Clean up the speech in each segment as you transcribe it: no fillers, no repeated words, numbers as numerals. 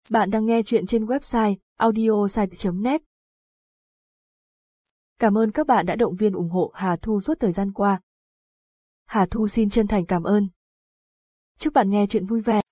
Bạn đang nghe chuyện trên website audiosite.net. Cảm ơn các bạn đã động viên ủng hộ Hà Thu suốt thời gian qua. Hà Thu xin chân thành cảm ơn. Chúc bạn nghe chuyện vui vẻ.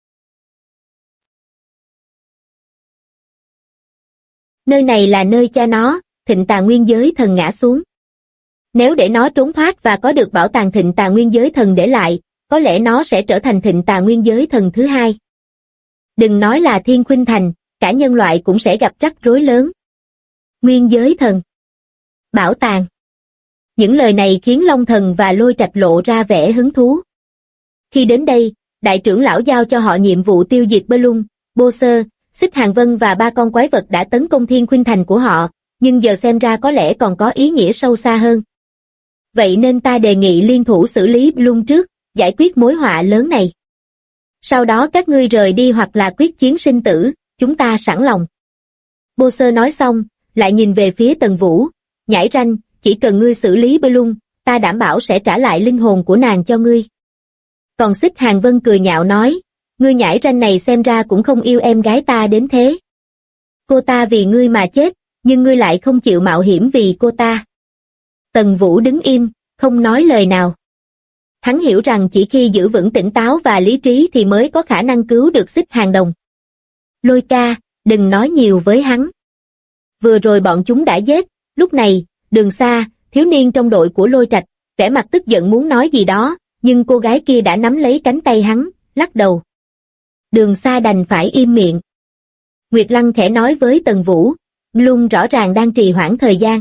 Nơi này là nơi cha nó, Thịnh Tà Nguyên Giới Thần ngã xuống. Nếu để nó trốn thoát và có được bảo tàng Thịnh Tà Nguyên Giới Thần để lại, có lẽ nó sẽ trở thành Thịnh Tà Nguyên Giới Thần thứ hai. Đừng nói là Thiên Khuynh Thành, cả nhân loại cũng sẽ gặp rắc rối lớn. Nguyên Giới Thần, bảo tàng. Những lời này khiến Long Thần và Lôi Trạch lộ ra vẻ hứng thú. Khi đến đây, đại trưởng lão giao cho họ nhiệm vụ tiêu diệt Bơ Lung, Bô Sơ, Xích Hàng Vân và ba con quái vật đã tấn công Thiên Khuynh Thành của họ, nhưng giờ xem ra có lẽ còn có ý nghĩa sâu xa hơn. Vậy nên ta đề nghị liên thủ xử lý Bơ Lung trước, giải quyết mối họa lớn này. Sau đó các ngươi rời đi hoặc là quyết chiến sinh tử, chúng ta sẵn lòng. Bô Sơ nói xong, lại nhìn về phía Tần Vũ, nhãi ranh, chỉ cần ngươi xử lý Bơ Lung, ta đảm bảo sẽ trả lại linh hồn của nàng cho ngươi. Còn Xích Hàng Vân cười nhạo nói, ngươi nhãi ranh này xem ra cũng không yêu em gái ta đến thế. Cô ta vì ngươi mà chết, nhưng ngươi lại không chịu mạo hiểm vì cô ta. Tần Vũ đứng im, không nói lời nào. Hắn hiểu rằng chỉ khi giữ vững tỉnh táo và lý trí thì mới có khả năng cứu được Xích Hàng Đồng. Lôi ca, đừng nói nhiều với hắn. Vừa rồi bọn chúng đã giết, lúc này, Đường Sa, thiếu niên trong đội của Lôi Trạch, vẻ mặt tức giận muốn nói gì đó, nhưng cô gái kia đã nắm lấy cánh tay hắn, lắc đầu. Đường Sa đành phải im miệng. Nguyệt Lăng khẽ nói với Tần Vũ, Lung rõ ràng đang trì hoãn thời gian.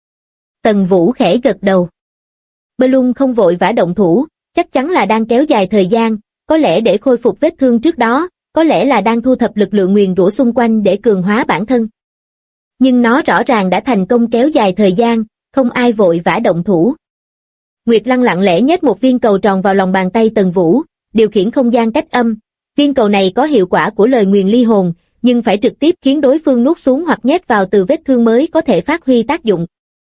Tần Vũ khẽ gật đầu. Bơ Lung không vội vã động thủ, chắc chắn là đang kéo dài thời gian, có lẽ để khôi phục vết thương trước đó, có lẽ là đang thu thập lực lượng nguyền rủa xung quanh để cường hóa bản thân. Nhưng nó rõ ràng đã thành công kéo dài thời gian, không ai vội vã động thủ. Nguyệt Lăng lặng lẽ nhét một viên cầu tròn vào lòng bàn tay Tần Vũ, điều khiển không gian cách âm. Viên cầu này có hiệu quả của lời nguyền ly hồn, nhưng phải trực tiếp khiến đối phương nuốt xuống hoặc nhét vào từ vết thương mới có thể phát huy tác dụng.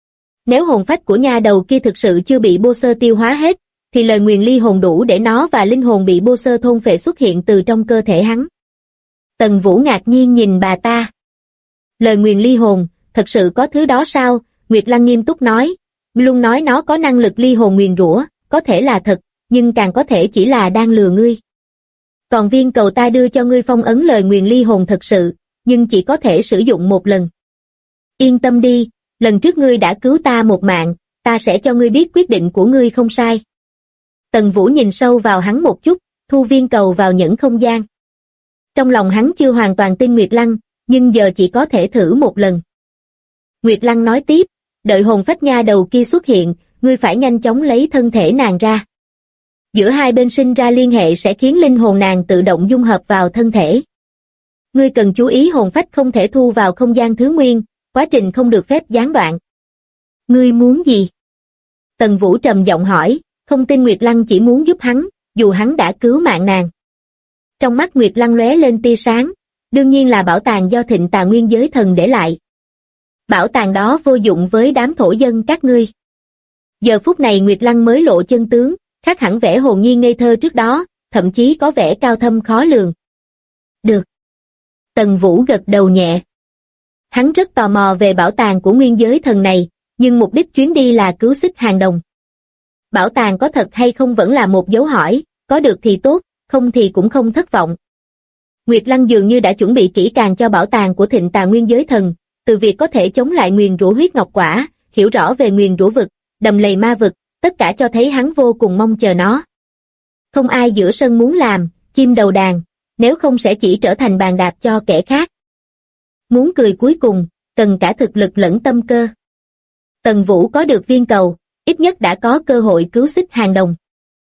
Nếu hồn phách của nha đầu kia thực sự chưa bị Bô Sơ tiêu hóa hết, thì lời nguyền ly hồn đủ để nó và linh hồn bị Bô Sơ thôn phệ xuất hiện từ trong cơ thể hắn. Tần Vũ ngạc nhiên nhìn bà ta. Lời nguyền ly hồn, thật sự có thứ đó sao? Nguyệt Lăng nghiêm túc nói. Luôn nói nó có năng lực ly hồn nguyền rủa, có thể là thật, nhưng càng có thể chỉ là đang lừa ngươi. Còn viên cầu ta đưa cho ngươi phong ấn lời nguyền ly hồn thật sự, nhưng chỉ có thể sử dụng một lần. Yên tâm đi, lần trước ngươi đã cứu ta một mạng, ta sẽ cho ngươi biết quyết định của ngươi không sai. Tần Vũ nhìn sâu vào hắn một chút, thu viên cầu vào nhẫn không gian. Trong lòng hắn chưa hoàn toàn tin Nguyệt Lăng, nhưng giờ chỉ có thể thử một lần. Nguyệt Lăng nói tiếp, đợi hồn phách nha đầu kia xuất hiện, ngươi phải nhanh chóng lấy thân thể nàng ra. Giữa hai bên sinh ra liên hệ sẽ khiến linh hồn nàng tự động dung hợp vào thân thể. Ngươi cần chú ý hồn phách không thể thu vào không gian thứ nguyên, quá trình không được phép gián đoạn. Ngươi muốn gì? Tần Vũ trầm giọng hỏi, không tin Nguyệt Lăng chỉ muốn giúp hắn, dù hắn đã cứu mạng nàng. Trong mắt Nguyệt Lăng lóe lên tia sáng, đương nhiên là bảo tàng do Thịnh Tà Nguyên Giới Thần để lại. Bảo tàng đó vô dụng với đám thổ dân các ngươi. Giờ phút này Nguyệt Lăng mới lộ chân tướng, khác hẳn vẻ hồn nhiên ngây thơ trước đó, thậm chí có vẻ cao thâm khó lường. Được. Tần Vũ gật đầu nhẹ. Hắn rất tò mò về bảo tàng của Nguyên Giới Thần này, nhưng mục đích chuyến đi là cứu Xích Hàng Đồng. Bảo tàng có thật hay không vẫn là một dấu hỏi, có được thì tốt, không thì cũng không thất vọng. Nguyệt Lăng dường như đã chuẩn bị kỹ càng cho bảo tàng của Thịnh Tà Nguyên Giới Thần, từ việc có thể chống lại nguyền rủa huyết ngọc quả, hiểu rõ về nguyền rủa vực, đầm lầy ma vực, tất cả cho thấy hắn vô cùng mong chờ nó. Không ai giữa sân muốn làm, chim đầu đàn, nếu không sẽ chỉ trở thành bàn đạp cho kẻ khác. Muốn cười cuối cùng, cần cả thực lực lẫn tâm cơ. Tần Vũ có được viên cầu, ít nhất đã có cơ hội cứu Xích Hàng Đồng.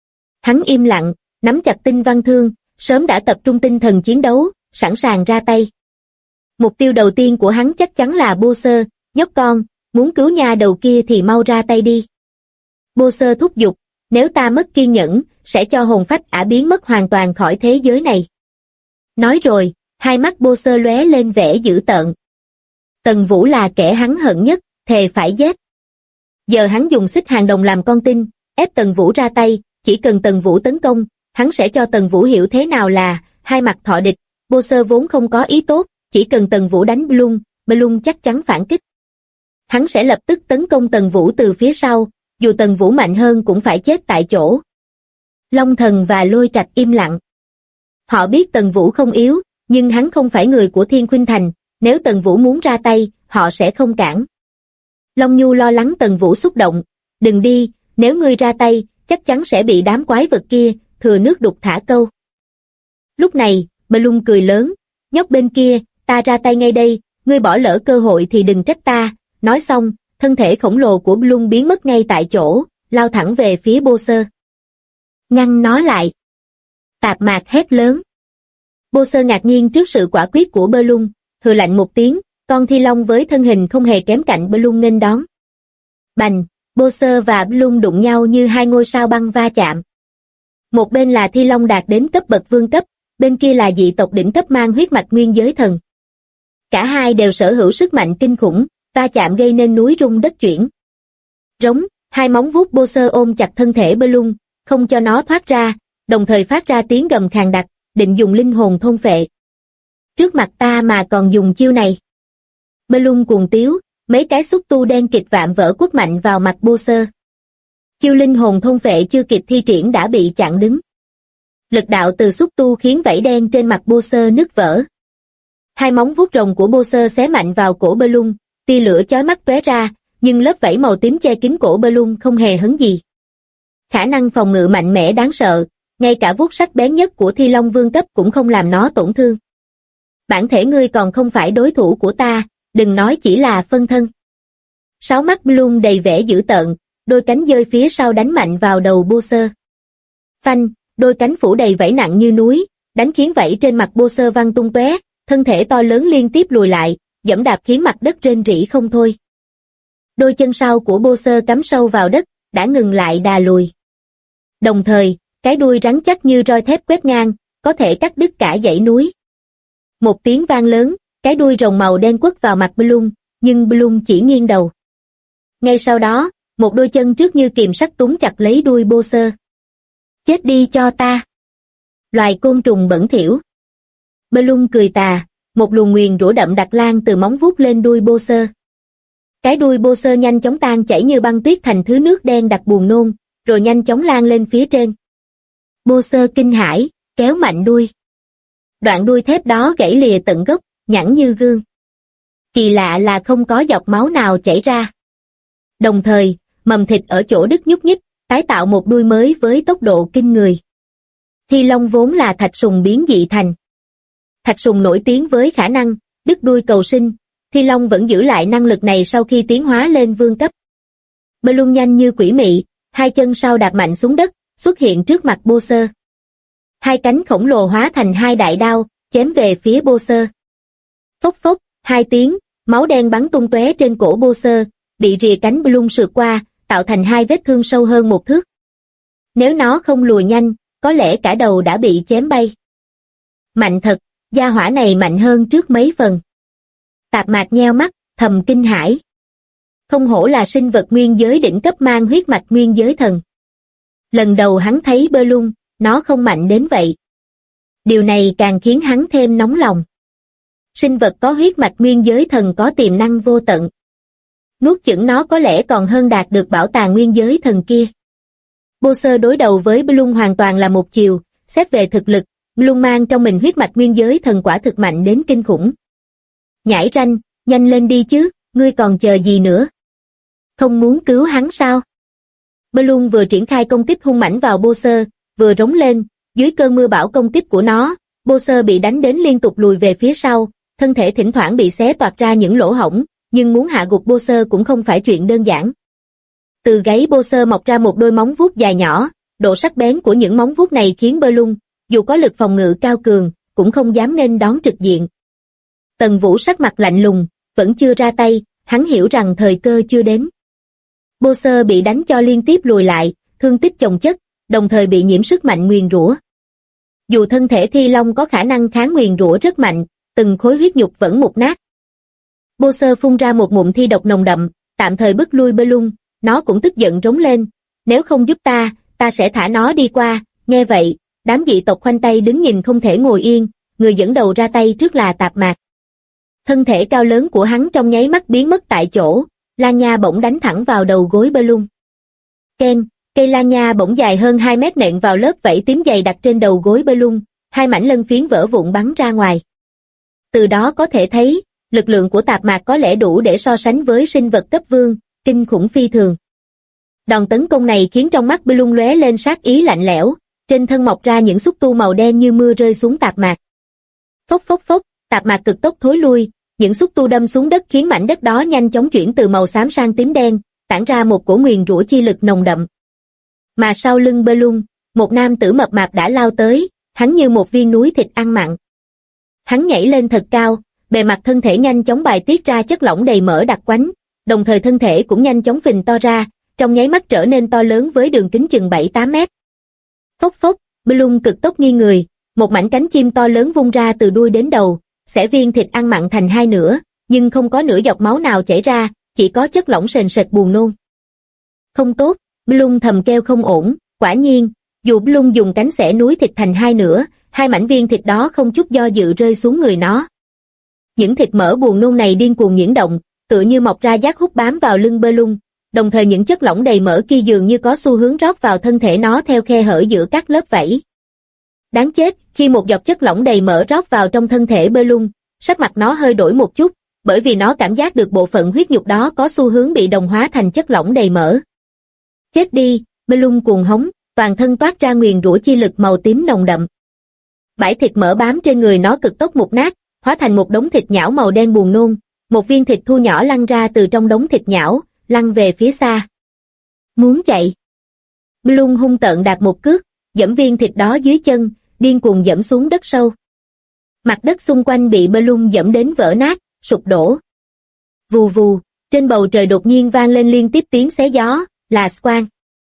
Hắn im lặng, nắm chặt tinh văn thương, sớm đã tập trung tinh thần chiến đấu, sẵn sàng ra tay. Mục tiêu đầu tiên của hắn chắc chắn là Bô Sơ, nhóc con, muốn cứu nha đầu kia thì mau ra tay đi. Bô Sơ thúc giục, nếu ta mất kiên nhẫn, sẽ cho hồn phách ả biến mất hoàn toàn khỏi thế giới này. Nói rồi, hai mắt Bô Sơ lóe lên vẻ dữ tợn. Tần Vũ là kẻ hắn hận nhất, thề phải giết. Giờ hắn dùng Xích Hàng Đồng làm con tin, ép Tần Vũ ra tay, chỉ cần Tần Vũ tấn công, hắn sẽ cho Tần Vũ hiểu thế nào là hai mặt thọ địch, Bô-sơ vốn không có ý tốt, chỉ cần Tần Vũ đánh Bloom chắc chắn phản kích. Hắn sẽ lập tức tấn công Tần Vũ từ phía sau, dù Tần Vũ mạnh hơn cũng phải chết tại chỗ. Long Thần và Lôi Trạch im lặng. Họ biết Tần Vũ không yếu, nhưng hắn không phải người của Thiên Khuynh Thành, nếu Tần Vũ muốn ra tay, họ sẽ không cản. Long Nhu lo lắng Tần Vũ xúc động, đừng đi, nếu ngươi ra tay, chắc chắn sẽ bị đám quái vật kia, thừa nước đục thả câu. Lúc này, Bloom cười lớn, nhóc bên kia, ta ra tay ngay đây, ngươi bỏ lỡ cơ hội thì đừng trách ta, nói xong, thân thể khổng lồ của Bloom biến mất ngay tại chỗ, lao thẳng về phía Bô-sơ. Ngăn nó lại. Tạp Mạc hét lớn. Bô-sơ ngạc nhiên trước sự quả quyết của Bloom, hừ lạnh một tiếng, con Thi Long với thân hình không hề kém cạnh Bloom nghênh đón. Bành, Bô-sơ và Bloom đụng nhau như hai ngôi sao băng va chạm. Một bên là Thi Long đạt đến cấp bậc vương cấp, bên kia là dị tộc đỉnh cấp mang huyết mạch nguyên giới thần. Cả hai đều sở hữu sức mạnh kinh khủng, va chạm gây nên núi rung đất chuyển. Rống, hai móng vuốt Bô-sơ ôm chặt thân thể Bloom, không cho nó thoát ra, đồng thời phát ra tiếng gầm khàn đặc, định dùng linh hồn thôn phệ. Trước mặt ta mà còn dùng chiêu này. Bloom cuồng tiếu, mấy cái xúc tu đen kịt vạm vỡ quất mạnh vào mặt Bô-sơ. Chiêu linh hồn thôn phệ chưa kịp thi triển đã bị chặn đứng. Lực đạo từ xúc tu khiến vảy đen trên mặt Bô-sơ nứt vỡ. Hai móng vuốt rồng của Bô-sơ xé mạnh vào cổ Bloom, tia lửa chói mắt tóe ra, nhưng lớp vảy màu tím che kín cổ Bloom không hề hấn gì. Khả năng phòng ngự mạnh mẽ đáng sợ, ngay cả vuốt sắc bén nhất của Thi Long vương cấp cũng không làm nó tổn thương. Bản thể ngươi còn không phải đối thủ của ta, đừng nói chỉ là phân thân. Sáu mắt Bloom đầy vẻ dữ tợn, đôi cánh giơ phía sau đánh mạnh vào đầu Bô-sơ. Phanh, đôi cánh phủ đầy vảy nặng như núi, đánh khiến vảy trên mặt Bô-sơ văng tung tóe, thân thể to lớn liên tiếp lùi lại, giẫm đạp khiến mặt đất rên rỉ không thôi. Đôi chân sau của Bô-sơ cắm sâu vào đất, đã ngừng lại đà lùi. Đồng thời, cái đuôi rắn chắc như roi thép quét ngang, có thể cắt đứt cả dãy núi. Một tiếng vang lớn, cái đuôi rồng màu đen quất vào mặt Bloom, nhưng Bloom chỉ nghiêng đầu. Ngay sau đó, một đôi chân trước như kìm sắt túm chặt lấy đuôi Bô-sơ. Chết đi cho ta! Loài côn trùng bẩn thỉu. Bloom cười tà, một luồng nguyền rủa đậm đặc lan từ móng vuốt lên đuôi Bô-sơ. Cái đuôi Bô-sơ nhanh chóng tan chảy như băng tuyết thành thứ nước đen đặc buồn nôn, rồi nhanh chóng lan lên phía trên. Bô-sơ kinh hãi, kéo mạnh đuôi. Đoạn đuôi thép đó gãy lìa tận gốc, nhẵn như gương. Kỳ lạ là không có giọt máu nào chảy ra. Đồng thời, mầm thịt ở chỗ đứt nhúc nhích, tái tạo một đuôi mới với tốc độ kinh người. Thi Long vốn là thạch sùng biến dị thành. Thạch sùng nổi tiếng với khả năng đứt đuôi cầu sinh, Thi Long vẫn giữ lại năng lực này sau khi tiến hóa lên vương cấp. Bloom nhanh như quỷ mị, hai chân sau đạp mạnh xuống đất, xuất hiện trước mặt Bô-sơ. Hai cánh khổng lồ hóa thành hai đại đao, chém về phía Bô-sơ. Phốc phốc, hai tiếng, máu đen bắn tung tóe trên cổ Bô-sơ, bị rìa cánh Bloom sượt qua, tạo thành hai vết thương sâu hơn 1 thước. Nếu nó không lùi nhanh, có lẽ cả đầu đã bị chém bay. Mạnh thật, gia hỏa này mạnh hơn trước mấy phần. Tạp Mạc nheo mắt, thầm kinh hãi. Không hổ là sinh vật nguyên giới đỉnh cấp mang huyết mạch nguyên giới thần. Lần đầu hắn thấy Bloom, nó không mạnh đến vậy. Điều này càng khiến hắn thêm nóng lòng. Sinh vật có huyết mạch nguyên giới thần có tiềm năng vô tận. Nuốt chửng nó có lẽ còn hơn đạt được bảo tàng nguyên giới thần kia. Bô-sơ đối đầu với Bloom hoàn toàn là một chiều, xét về thực lực, Bloom mang trong mình huyết mạch nguyên giới thần quả thực mạnh đến kinh khủng. Nhãi ranh, nhanh lên đi chứ, ngươi còn chờ gì nữa? Không muốn cứu hắn sao? Bloom vừa triển khai công kích hung mãnh vào Bô-sơ, vừa rống lên, dưới cơn mưa bão công kích của nó, Bô-sơ bị đánh đến liên tục lùi về phía sau, thân thể thỉnh thoảng bị xé toạc ra những lỗ hổng, nhưng muốn hạ gục Bô-sơ cũng không phải chuyện đơn giản. Từ gáy Bô-sơ mọc ra một đôi móng vuốt dài nhỏ, độ sắc bén của những móng vuốt này khiến Bloom, dù có lực phòng ngự cao cường, cũng không dám nghênh đón trực diện. Tần Vũ sắc mặt lạnh lùng, vẫn chưa ra tay, hắn hiểu rằng thời cơ chưa đến. Bô-sơ bị đánh cho liên tiếp lùi lại, thương tích chồng chất, đồng thời bị nhiễm sức mạnh nguyền rủa. Dù thân thể Thi Long có khả năng kháng nguyền rủa rất mạnh, từng khối huyết nhục vẫn mục nát. Bô-sơ phun ra một ngụm thi độc nồng đậm, tạm thời bức lui Bloom, nó cũng tức giận rống lên, nếu không giúp ta sẽ thả nó đi qua. Nghe vậy, đám dị tộc khoanh tay đứng nhìn không thể ngồi yên, người dẫn đầu ra tay trước là Tạp Mạc. Thân thể cao lớn của hắn trong nháy mắt biến mất tại chỗ, Lan Nha bỗng đánh thẳng vào đầu gối Bellum. Ken, cây Lan Nha bỗng dài hơn 2 mét nện vào lớp vảy tím dày đặt trên đầu gối Bellum, 2 mảnh lân phiến vỡ vụn bắn ra ngoài. Từ đó có thể thấy, lực lượng của Tạp Mạc có lẽ đủ để so sánh với sinh vật cấp vương, kinh khủng phi thường. Đòn tấn công này khiến trong mắt Bellum lóe lên sát ý lạnh lẽo, trên thân mọc ra những xúc tu màu đen như mưa rơi xuống Tạp Mạc. Phốc phốc phốc, Tạp Mạc cực tốc thối lui, những xúc tu đâm xuống đất khiến mảnh đất đó nhanh chóng chuyển từ màu xám sang tím đen, tản ra một cổ nguyền rủa chi lực nồng đậm. Mà sau lưng Bellum, một nam tử mập mạp đã lao tới, hắn như một viên núi thịt ăn mặn. Hắn nhảy lên thật cao, bề mặt thân thể nhanh chóng bài tiết ra chất lỏng đầy mỡ đặc quánh, đồng thời thân thể cũng nhanh chóng phình to ra, trong nháy mắt trở nên to lớn với đường kính chừng 7-8 mét. Phốc phốc, Bellum cực tốc nghiêng người, một mảnh cánh chim to lớn vung ra từ đuôi đến đầu, xẻ viên thịt ăn mặn thành hai nửa, nhưng không có nửa giọt máu nào chảy ra, chỉ có chất lỏng sền sệt buồn nôn. Không tốt, Bellum thầm kêu không ổn, quả nhiên, dù Bellum dùng cánh xẻ núi thịt thành hai nửa, hai mảnh viên thịt đó không chút do dự rơi xuống người nó. Những thịt mỡ buồn nôn này điên cuồng nhuyễn động, tựa như mọc ra giác hút bám vào lưng Bellum, đồng thời những chất lỏng đầy mỡ kia dường như có xu hướng rót vào thân thể nó theo khe hở giữa các lớp vảy. Đáng chết, khi một giọt chất lỏng đầy mỡ rót vào trong thân thể Bellum, sắc mặt nó hơi đổi một chút, bởi vì nó cảm giác được bộ phận huyết nhục đó có xu hướng bị đồng hóa thành chất lỏng đầy mỡ. Chết đi, Bellum cuồng hống, toàn thân toát ra nguyền rủa chi lực màu tím nồng đậm. Bãi thịt mỡ bám trên người nó cực tốc mục nát, hóa thành một đống thịt nhão màu đen buồn nôn, một viên thịt thu nhỏ lăn ra từ trong đống thịt nhão, lăn về phía xa. Muốn chạy. Bellum hung tợn đạp một cước, giẫm viên thịt đó dưới chân, điên cuồng giẫm xuống đất sâu. Mặt đất xung quanh bị Bellum giẫm đến vỡ nát, sụp đổ. Vù vù, trên bầu trời đột nhiên vang lên liên tiếp tiếng xé gió, là Squan.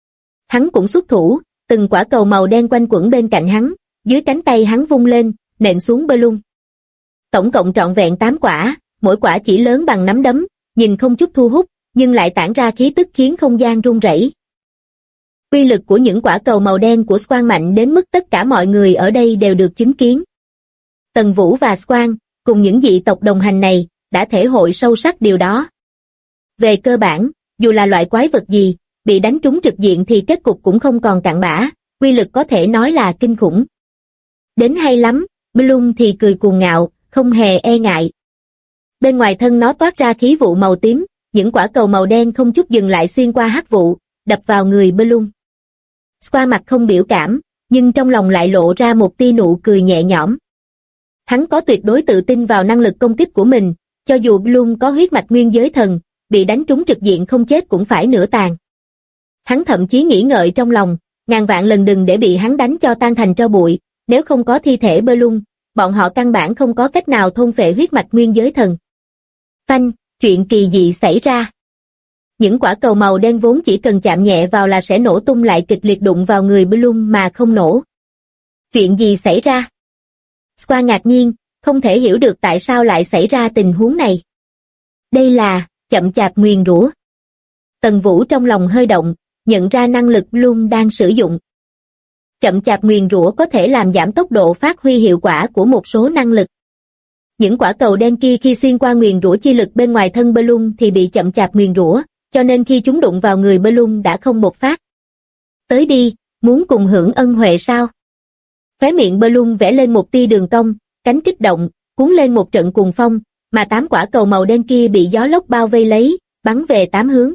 Hắn cũng xuất thủ, từng quả cầu màu đen quanh quẩn bên cạnh hắn, dưới cánh tay hắn vung lên, nện xuống Bellum. Tổng cộng trọn vẹn 8 quả, mỗi quả chỉ lớn bằng nắm đấm, nhìn không chút thu hút, nhưng lại tản ra khí tức khiến không gian rung rẩy. Uy lực của những quả cầu màu đen của Squan mạnh đến mức tất cả mọi người ở đây đều được chứng kiến. Tần Vũ và Squan, cùng những dị tộc đồng hành này, đã thể hội sâu sắc điều đó. Về cơ bản, dù là loại quái vật gì, bị đánh trúng trực diện thì kết cục cũng không còn cặn bã, uy lực có thể nói là kinh khủng. Đến hay lắm, Bellum thì cười cuồng ngạo, không hề e ngại. Bên ngoài thân nó toát ra khí vụ màu tím, những quả cầu màu đen không chút dừng lại xuyên qua hắc vụ, đập vào người Bellum. Squan mặt không biểu cảm, nhưng trong lòng lại lộ ra một tia nụ cười nhẹ nhõm. Hắn có tuyệt đối tự tin vào năng lực công kích của mình, cho dù Bellum có huyết mạch nguyên giới thần, bị đánh trúng trực diện không chết cũng phải nửa tàn. Hắn thậm chí nghĩ ngợi trong lòng, ngàn vạn lần đừng để bị hắn đánh cho tan thành tro bụi, nếu không có thi thể Bellum, bọn họ căn bản không có cách nào thôn phệ huyết mạch nguyên giới thần. Phanh, chuyện kỳ dị xảy ra. Những quả cầu màu đen vốn chỉ cần chạm nhẹ vào là sẽ nổ tung lại kịch liệt đụng vào người Bellum mà không nổ. Chuyện gì xảy ra? Squan ngạc nhiên, không thể hiểu được tại sao lại xảy ra tình huống này. Đây là chậm chạp nguyền rủa. Tần Vũ trong lòng hơi động, nhận ra năng lực Bellum đang sử dụng. Chậm chạp nguyền rủa có thể làm giảm tốc độ phát huy hiệu quả của một số năng lực. Những quả cầu đen kia khi xuyên qua nguyền rủa chi lực bên ngoài thân Bellum thì bị chậm chạp nguyền rủa, cho nên khi chúng đụng vào người Bellum đã không bộc phát. Tới đi, muốn cùng hưởng ân huệ sao? Khóe miệng Bellum vẽ lên một tia đường cong, cánh kích động, cuốn lên một trận cuồng phong, mà 8 quả cầu màu đen kia bị gió lốc bao vây lấy, bắn về 8 hướng.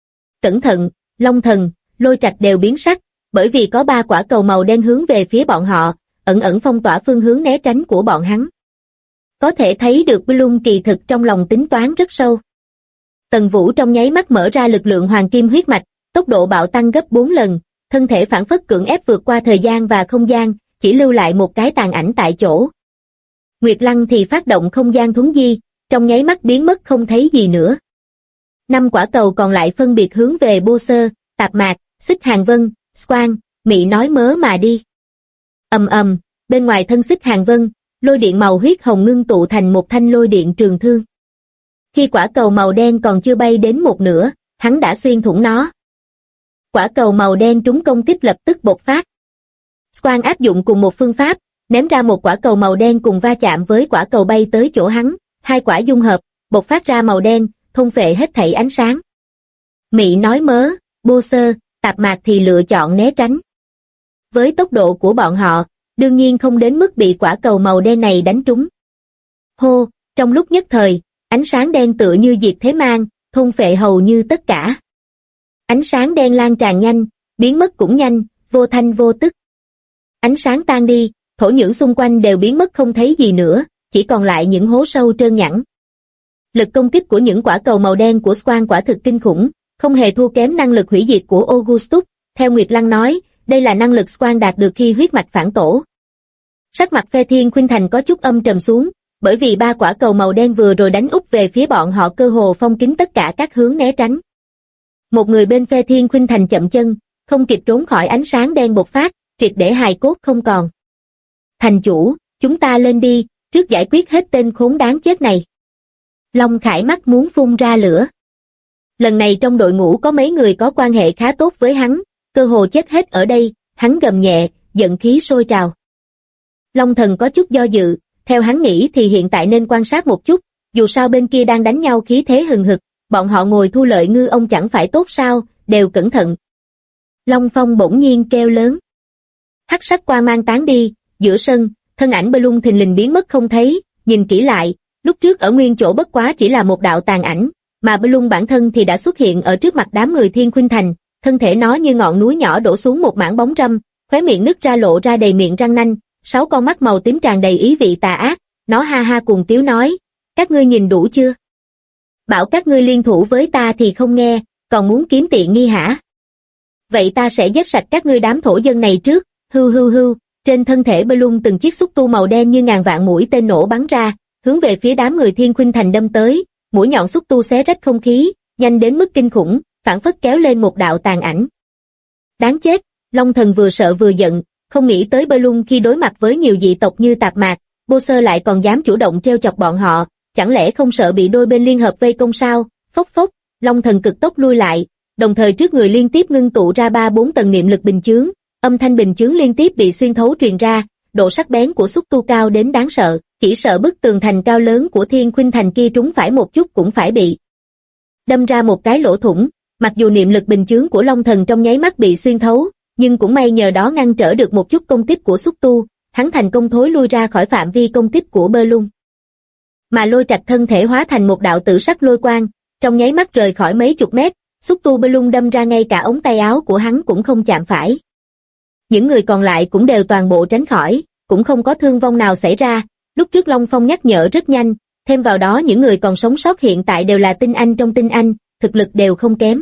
Cẩn thận, Long Thần, Lôi Trạch đều biến sắc, bởi vì có 3 quả cầu màu đen hướng về phía bọn họ, ẩn ẩn phong tỏa phương hướng né tránh của bọn hắn. Có thể thấy được Bellum kỳ thực trong lòng tính toán rất sâu. Tần Vũ trong nháy mắt mở ra lực lượng hoàng kim huyết mạch, tốc độ bạo tăng gấp 4 lần, thân thể phản phất cưỡng ép vượt qua thời gian và không gian, chỉ lưu lại một cái tàn ảnh tại chỗ. Nguyệt Lăng thì phát động không gian thuấn di, trong nháy mắt biến mất không thấy gì nữa. 5 quả cầu còn lại phân biệt hướng về Bô Sơ, Tạp Mạc, Xích Hàng Vân, Squan, Mị nói mớ mà đi. Ầm ầm, bên ngoài thân Xích Hàng Vân, lôi điện màu huyết hồng ngưng tụ thành một thanh lôi điện trường thương. Khi quả cầu màu đen còn chưa bay đến một nửa, hắn đã xuyên thủng nó. Quả cầu màu đen trúng công kích lập tức bộc phát. Squan áp dụng cùng một phương pháp, ném ra một quả cầu màu đen cùng va chạm với quả cầu bay tới chỗ hắn, hai quả dung hợp, bộc phát ra màu đen, thôn phệ hết thảy ánh sáng. Mị nói mớ, Bowser, Tạp Mạc thì lựa chọn né tránh. Với tốc độ của bọn họ, đương nhiên không đến mức bị quả cầu màu đen này đánh trúng. Hô, trong lúc nhất thời, ánh sáng đen tựa như diệt thế mang, thôn phệ hầu như tất cả. Ánh sáng đen lan tràn nhanh, biến mất cũng nhanh, vô thanh vô tức. Ánh sáng tan đi, thổ nhưỡng xung quanh đều biến mất không thấy gì nữa, chỉ còn lại những hố sâu trơn nhẵn. Lực công kích của những quả cầu màu đen của Squan quả thực kinh khủng, không hề thua kém năng lực hủy diệt của Augustus. Theo Nguyệt Lăng nói, đây là năng lực Squan đạt được khi huyết mạch phản tổ. Sắc mặt Phe Thiên Khuynh Thành có chút âm trầm xuống, bởi vì ba quả cầu màu đen vừa rồi đánh úp về phía bọn họ cơ hồ phong kín tất cả các hướng né tránh. Một người bên Phe Thiên Khuynh Thành chậm chân, không kịp trốn khỏi ánh sáng đen bộc phát, triệt để hài cốt không còn. Thành chủ, chúng ta lên đi, trước giải quyết hết tên khốn đáng chết này. Long Khải mắt muốn phun ra lửa. Lần này trong đội ngũ có mấy người có quan hệ khá tốt với hắn, cơ hồ chết hết ở đây, hắn gầm nhẹ, giận khí sôi trào. Long Thần có chút do dự, theo hắn nghĩ thì hiện tại nên quan sát một chút, dù sao bên kia đang đánh nhau khí thế hừng hực, bọn họ ngồi thu lợi ngư ông chẳng phải tốt sao, đều cẩn thận. Long Phong bỗng nhiên kêu lớn. Hắc sắc quang mang tán đi, giữa sân, thân ảnh Bloom thình lình biến mất không thấy, nhìn kỹ lại, lúc trước ở nguyên chỗ bất quá chỉ là một đạo tàn ảnh, mà Bloom bản thân thì đã xuất hiện ở trước mặt đám người Thiên Khuynh Thành, thân thể nó như ngọn núi nhỏ đổ xuống một mảng bóng râm, khóe miệng nứt ra lộ ra đầy miệng răng nanh, 6 con mắt màu tím tràn đầy ý vị tà ác, nó ha ha cuồng tiếu nói, các ngươi nhìn đủ chưa? Bảo các ngươi liên thủ với ta thì không nghe, còn muốn kiếm tiện nghi hả? Vậy ta sẽ giết sạch các ngươi đám thổ dân này trước, hưu hưu hưu, trên thân thể Bloom từng chiếc xúc tu màu đen như ngàn vạn mũi tên nổ bắn ra, hướng về phía đám người Thiên Khuynh Thành đâm tới, mũi nhọn xúc tu xé rách không khí, nhanh đến mức kinh khủng, phảng phất kéo lên một đạo tàn ảnh. Đáng chết, Long Thần vừa sợ vừa giận, không nghĩ tới Bloom khi đối mặt với nhiều dị tộc như Tạp Mạc, Bowser lại còn dám chủ động trêu chọc bọn họ, chẳng lẽ không sợ bị đôi bên liên hợp vây công sao? Phốc phốc, Long Thần cực tốc lui lại, đồng thời trước người liên tiếp ngưng tụ ra 3-4 tầng niệm lực bình chướng, âm thanh bình chướng liên tiếp bị xuyên thấu truyền ra, độ sắc bén của xúc tu cao đến đáng sợ, chỉ sợ bức tường thành cao lớn của Thiên Khuynh Thành kia trúng phải một chút cũng phải bị đâm ra một cái lỗ thủng. Mặc dù niệm lực bình chướng của Long Thần trong nháy mắt bị xuyên thấu, nhưng cũng may nhờ đó ngăn trở được một chút công kích của xúc tu, hắn thành công thối lui ra khỏi phạm vi công kích của Bloom. Mà Lôi Trạch thân thể hóa thành một đạo tử sắc lôi quang, trong nháy mắt rời khỏi mấy chục mét, xúc tu Bloom đâm ra ngay cả ống tay áo của hắn cũng không chạm phải. Những người còn lại cũng đều toàn bộ tránh khỏi, cũng không có thương vong nào xảy ra. Lúc trước Long Phong nhắc nhở rất nhanh, thêm vào đó những người còn sống sót hiện tại đều là tinh anh trong tinh anh, thực lực đều không kém.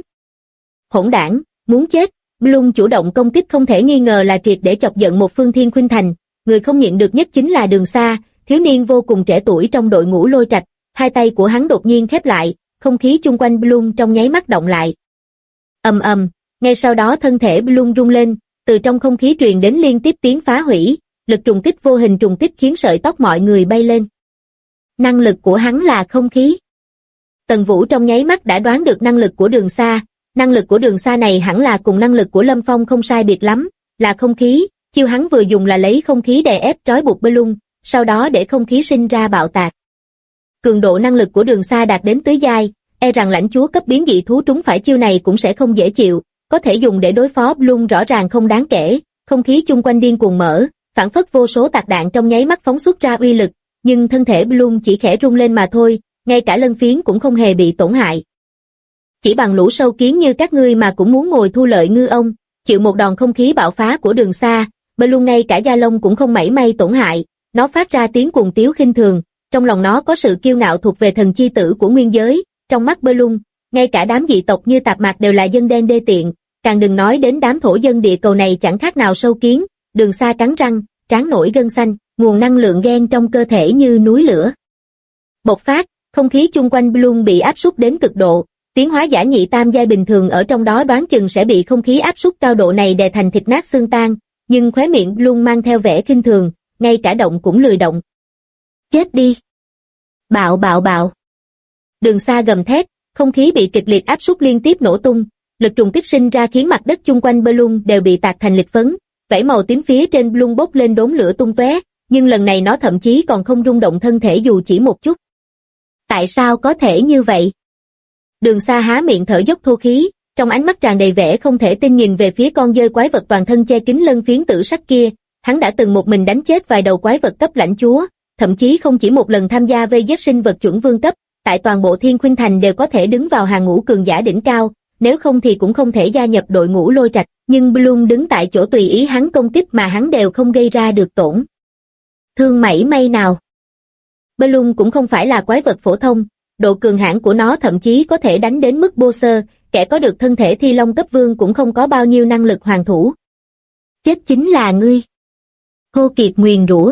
Hỗn đảng, muốn chết, Bloom chủ động công kích không thể nghi ngờ là triệt để chọc giận một phương Thiên Khuynh Thành, người không nhịn được nhất chính là Đường Sa, thiếu niên vô cùng trẻ tuổi trong đội ngũ Lôi Trạch, hai tay của hắn đột nhiên khép lại, không khí chung quanh Bloom trong nháy mắt động lại. Ầm ầm, ngay sau đó thân thể Bloom rung lên, từ trong không khí truyền đến liên tiếp tiếng phá hủy, lực trùng kích vô hình trùng kích khiến sợi tóc mọi người bay lên. Năng lực của hắn là không khí. Tần Vũ trong nháy mắt đã đoán được năng lực của Đường Sa, năng lực của Đường Sa này hẳn là cùng năng lực của Lâm Phong không sai biệt lắm, là không khí, chiêu hắn vừa dùng là lấy không khí đè ép trói buộc Bloom, sau đó để không khí sinh ra bạo tạc. Cường độ năng lực của Đường Sa đạt đến tứ giai, e rằng lãnh chúa cấp biến dị thú trúng phải chiêu này cũng sẽ không dễ chịu, có thể dùng để đối phó Bloom rõ ràng không đáng kể, không khí chung quanh điên cuồng mở, phản phất vô số tạc đạn trong nháy mắt phóng xuất ra uy lực, nhưng thân thể Bloom chỉ khẽ rung lên mà thôi, ngay cả lân phiến cũng không hề bị tổn hại. Chỉ bằng lũ sâu kiến như các ngươi mà cũng muốn ngồi thu lợi ngư ông, chịu một đòn không khí bạo phá của Đường Sa, Bloom ngay cả da lông cũng không mảy may tổn hại, nó phát ra tiếng cuồng tiếu khinh thường, trong lòng nó có sự kiêu ngạo thuộc về thần chi tử của nguyên giới, trong mắt Bloom, ngay cả đám dị tộc như Tạp Mạc đều là dân đen đê tiện, càng đừng nói đến đám thổ dân địa cầu này chẳng khác nào sâu kiến. Đường Sa cắn răng, trán nổi gân xanh, nguồn năng lượng ghen trong cơ thể như núi lửa bộc phát, không khí chung quanh Bloom bị áp suất đến cực độ, tiến hóa giả nhị tam giai bình thường ở trong đó đoán chừng sẽ bị không khí áp suất cao độ này đè thành thịt nát xương tan, nhưng khóe miệng Bloom mang theo vẻ khinh thường, ngay cả động cũng lười động. Chết đi! Bạo bạo bạo! Đường Sa gầm thét, không khí bị kịch liệt áp suất liên tiếp nổ tung, lực trùng kích sinh ra khiến mặt đất chung quanh Bloom đều bị tạc thành lịch phấn, vảy màu tím phía trên Bloom bốc lên đốm lửa tung tóe, nhưng lần này nó thậm chí còn không rung động thân thể dù chỉ một chút. Tại sao có thể như vậy? Đường Sa há miệng thở dốc thô khí, trong ánh mắt tràn đầy vẻ không thể tin nhìn về phía con dơi quái vật toàn thân che kín lân phiến tử sắc kia. Hắn đã từng một mình đánh chết vài đầu quái vật cấp lãnh chúa, thậm chí không chỉ một lần tham gia vây giết sinh vật chuẩn vương cấp, tại toàn bộ Thiên Khuynh Thành đều có thể đứng vào hàng ngũ cường giả đỉnh cao, nếu không thì cũng không thể gia nhập đội ngũ Lôi Trạch, nhưng Bloom đứng tại chỗ tùy ý hắn công kích mà hắn đều không gây ra được tổn thương mảy may nào. Bloom cũng không phải là quái vật phổ thông, độ cường hãn của nó thậm chí có thể đánh đến mức Bowser, kẻ có được thân thể Thi Long cấp vương cũng không có bao nhiêu năng lực hoàn thủ. Chết chính là ngươi. Khô Kiệt nguyền rủa.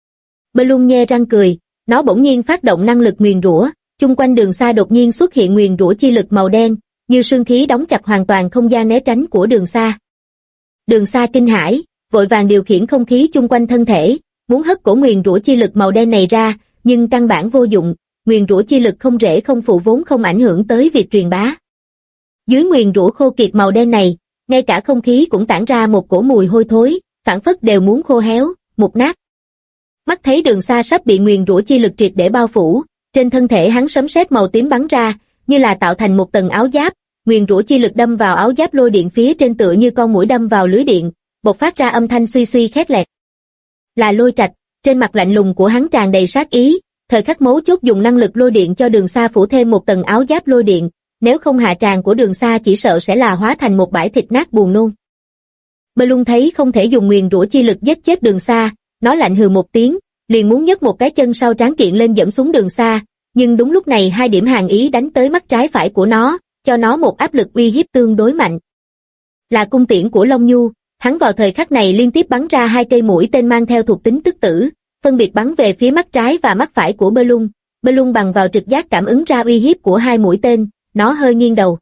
Bloom nhe răng cười, nó bỗng nhiên phát động năng lực nguyền rủa, chung quanh Đường Sa đột nhiên xuất hiện nguyền rủa chi lực màu đen, như sương khí đóng chặt hoàn toàn không gian né tránh của Đường Sa. Đường Sa kinh hãi, vội vàng điều khiển không khí chung quanh thân thể, muốn hất cổ nguyền rủa chi lực màu đen này ra, nhưng căn bản vô dụng, nguyền rủa chi lực không rễ không phụ vốn không ảnh hưởng tới việc truyền bá. Dưới nguyền rủa khô kiệt màu đen này, ngay cả không khí cũng tản ra một cổ mùi hôi thối, phảng phất đều muốn khô héo, mục nát. Mắt thấy Đường Sa sắp bị nguyền rủa chi lực triệt để bao phủ, trên thân thể hắn sấm sét màu tím bắn ra, như là tạo thành một tầng áo giáp, nguyền rủa chi lực đâm vào áo giáp lôi điện phía trên tựa như con muỗi đâm vào lưới điện, bộc phát ra âm thanh suy suy khét lẹt. Là Lôi Trạch, trên mặt lạnh lùng của hắn tràn đầy sát ý, thời khắc mấu chốt dùng năng lực lôi điện cho Đường Sa phủ thêm một tầng áo giáp lôi điện, nếu không hạ tràng của Đường Sa chỉ sợ sẽ là hóa thành một bãi thịt nát buồn nôn. Bloom thấy không thể dùng nguyền rủa chi lực giết chết Đường Sa, nó lạnh hừ một tiếng, liền muốn nhấc một cái chân sau trán kiện lên giẫm xuống Đường Sa, nhưng đúng lúc này hai điểm hàn ý đánh tới mắt trái phải của nó, cho nó một áp lực uy hiếp tương đối mạnh. Là cung tiễn của Long Nhu, hắn vào thời khắc này liên tiếp bắn ra hai cây mũi tên mang theo thuộc tính tức tử, phân biệt bắn về phía mắt trái và mắt phải của Bloom. Bloom bằng vào trực giác cảm ứng ra uy hiếp của hai mũi tên, nó hơi nghiêng đầu.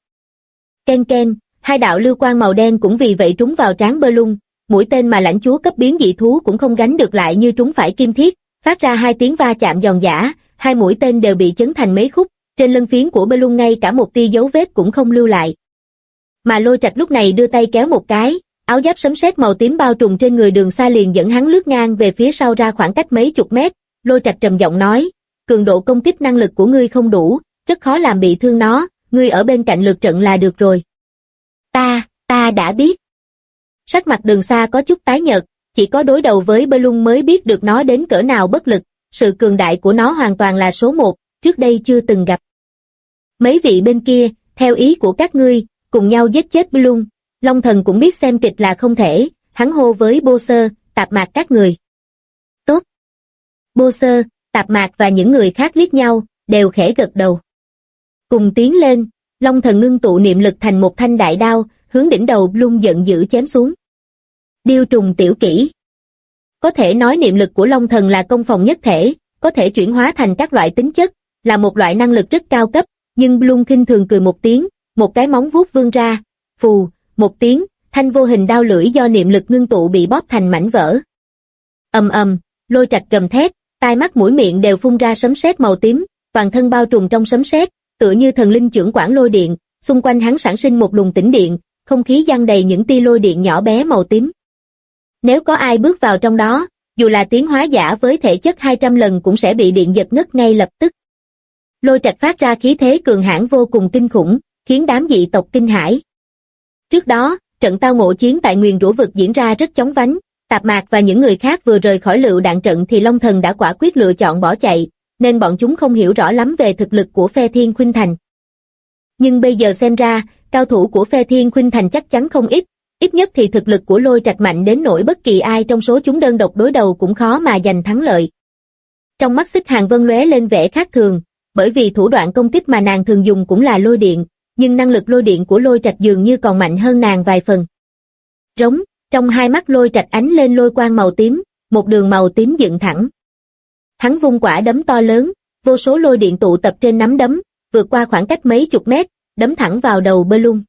Ken ken, hai đạo lưu quang màu đen cũng vì vậy trúng vào trán Bloom, mũi tên mà lãnh chúa cấp biến dị thú cũng không gánh được lại như trúng phải kim thiết, phát ra hai tiếng va chạm giòn giã, hai mũi tên đều bị chấn thành mấy khúc, trên lân phiến của Bloom ngay cả một tia dấu vết cũng không lưu lại. Mà Lôi Trạch lúc này đưa tay kéo một cái, áo giáp sấm sét màu tím bao trùm trên người Đường Sa liền dẫn hắn lướt ngang về phía sau ra khoảng cách mấy chục mét. Lôi Trạch trầm giọng nói, cường độ công kích năng lực của ngươi không đủ, rất khó làm bị thương nó, ngươi ở bên cạnh lượt trận là được rồi. Ta đã biết. Sắc mặt Đường Sa có chút tái nhợt, chỉ có đối đầu với Bloom mới biết được nó đến cỡ nào bất lực, sự cường đại của nó hoàn toàn là số một, trước đây chưa từng gặp. Mấy vị bên kia, theo ý của các ngươi, cùng nhau giết chết Bloom. Long Thần cũng biết xem kịch là không thể, hắn hô với Bowser, Tạp Mạc các người. Tốt. Bowser, Tạp Mạc và những người khác liếc nhau, đều khẽ gật đầu. Cùng tiến lên, Long Thần ngưng tụ niệm lực thành một thanh đại đao, hướng đỉnh đầu Bloom giận dữ chém xuống. Điêu trùng tiểu kỹ. Có thể nói niệm lực của Long Thần là công phòng nhất thể, có thể chuyển hóa thành các loại tính chất, là một loại năng lực rất cao cấp, nhưng Bloom khinh thường cười một tiếng, một cái móng vuốt vươn ra, phù, một tiếng, thanh vô hình đao lưỡi do niệm lực ngưng tụ bị bóp thành mảnh vỡ. Ầm ầm, Lôi Trạch gầm thét, tai mắt mũi miệng đều phun ra sấm sét màu tím, toàn thân bao trùm trong sấm sét, tựa như thần linh chưởng quản lôi điện, xung quanh hắn sản sinh một luồng tĩnh điện, không khí giăng đầy những tia lôi điện nhỏ bé màu tím. Nếu có ai bước vào trong đó, dù là tiến hóa giả với thể chất 200 lần cũng sẽ bị điện giật ngất ngay lập tức. Lôi Trạch phát ra khí thế cường hãn vô cùng kinh khủng, khiến đám dị tộc kinh hãi. Trước đó, trận tao ngộ chiến tại Nguyền Rủa Vực diễn ra rất chóng vánh, Tạp Mạc và những người khác vừa rời khỏi lựu đạn trận thì Long Thần đã quả quyết lựa chọn bỏ chạy, nên bọn chúng không hiểu rõ lắm về thực lực của phe Thiên Khuynh Thành. Nhưng bây giờ xem ra, cao thủ của phe Thiên Khuynh Thành chắc chắn không ít nhất thì thực lực của Lôi Trạch mạnh đến nỗi bất kỳ ai trong số chúng đơn độc đối đầu cũng khó mà giành thắng lợi. Trong mắt Xích Hàng Vân lóe lên vẻ khác thường, bởi vì thủ đoạn công kích mà nàng thường dùng cũng là lôi điện, nhưng năng lực lôi điện của Lôi Trạch dường như còn mạnh hơn nàng vài phần. Rống, trong hai mắt Lôi Trạch ánh lên lôi quang màu tím, một đường màu tím dựng thẳng. Hắn vung quả đấm to lớn, vô số lôi điện tụ tập trên nắm đấm, vượt qua khoảng cách mấy chục mét, đấm thẳng vào đầu Bloom.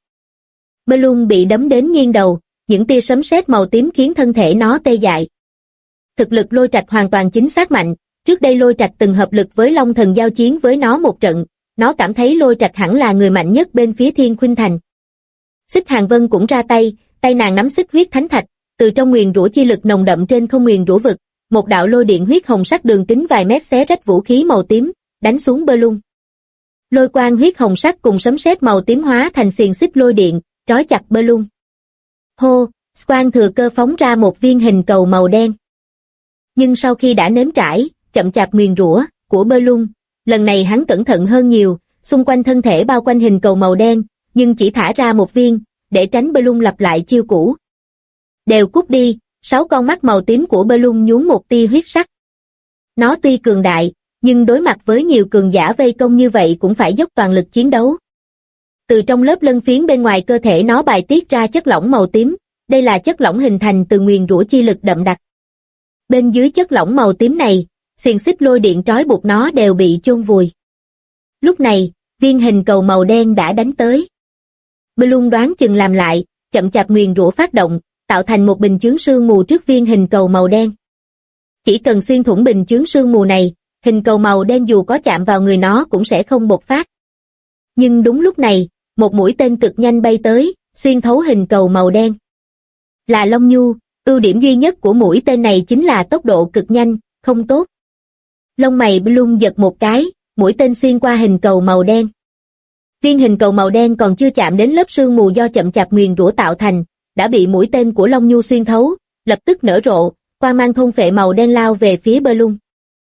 Bloom bị đấm đến nghiêng đầu, những tia sấm sét màu tím khiến thân thể nó tê dại. Thực lực Lôi Trạch hoàn toàn chính xác mạnh, trước đây Lôi Trạch từng hợp lực với Long Thần giao chiến với nó một trận, nó cảm thấy Lôi Trạch hẳn là người mạnh nhất bên phía Thiên Khuynh Thành. Xích Hàng Vân cũng ra tay, tay nàng nắm xích huyết thánh thạch, từ trong nguyền rủa chi lực nồng đậm trên không nguyền rủa vực, một đạo lôi điện huyết hồng sắc đường kính vài mét xé rách vũ khí màu tím, đánh xuống Bloom. Lôi quang huyết hồng sắc cùng sấm sét màu tím hóa thành xiềng xích lôi điện, trói chặt Bloom. Hô, Squan thừa cơ phóng ra một viên hình cầu màu đen. Nhưng sau khi đã nếm trải, chậm chạp nguyền rủa của Bloom, lần này hắn cẩn thận hơn nhiều, xung quanh thân thể bao quanh hình cầu màu đen, nhưng chỉ thả ra một viên, để tránh Bloom lặp lại chiêu cũ. Đều cút đi, 6 con mắt màu tím của Bloom nhuốm một tia huyết sắc. Nó tuy cường đại, nhưng đối mặt với nhiều cường giả vây công như vậy cũng phải dốc toàn lực chiến đấu. Từ trong lớp lân phiến bên ngoài cơ thể nó bài tiết ra chất lỏng màu tím, đây là chất lỏng hình thành từ nguyền rủa chi lực đậm đặc. Bên dưới chất lỏng màu tím này, xiềng xích lôi điện trói buộc nó đều bị chôn vùi. Lúc này, viên hình cầu màu đen đã đánh tới. Bloom đoán chừng làm lại, chậm chạp nguyền rủa phát động, tạo thành một bình chướng sương mù trước viên hình cầu màu đen. Chỉ cần xuyên thủng bình chướng sương mù này, hình cầu màu đen dù có chạm vào người nó cũng sẽ không bộc phát. Nhưng đúng lúc này, một mũi tên cực nhanh bay tới, xuyên thấu hình cầu màu đen. Là Long Nhu, ưu điểm duy nhất của mũi tên này chính là tốc độ cực nhanh, không tốt. Lông mày Bloom giật một cái, mũi tên xuyên qua hình cầu màu đen. Viên hình cầu màu đen còn chưa chạm đến lớp sương mù do chậm chạp nguyền rủa tạo thành, đã bị mũi tên của Long Nhu xuyên thấu, lập tức nở rộ, quang mang thôn phệ màu đen lao về phía Bloom.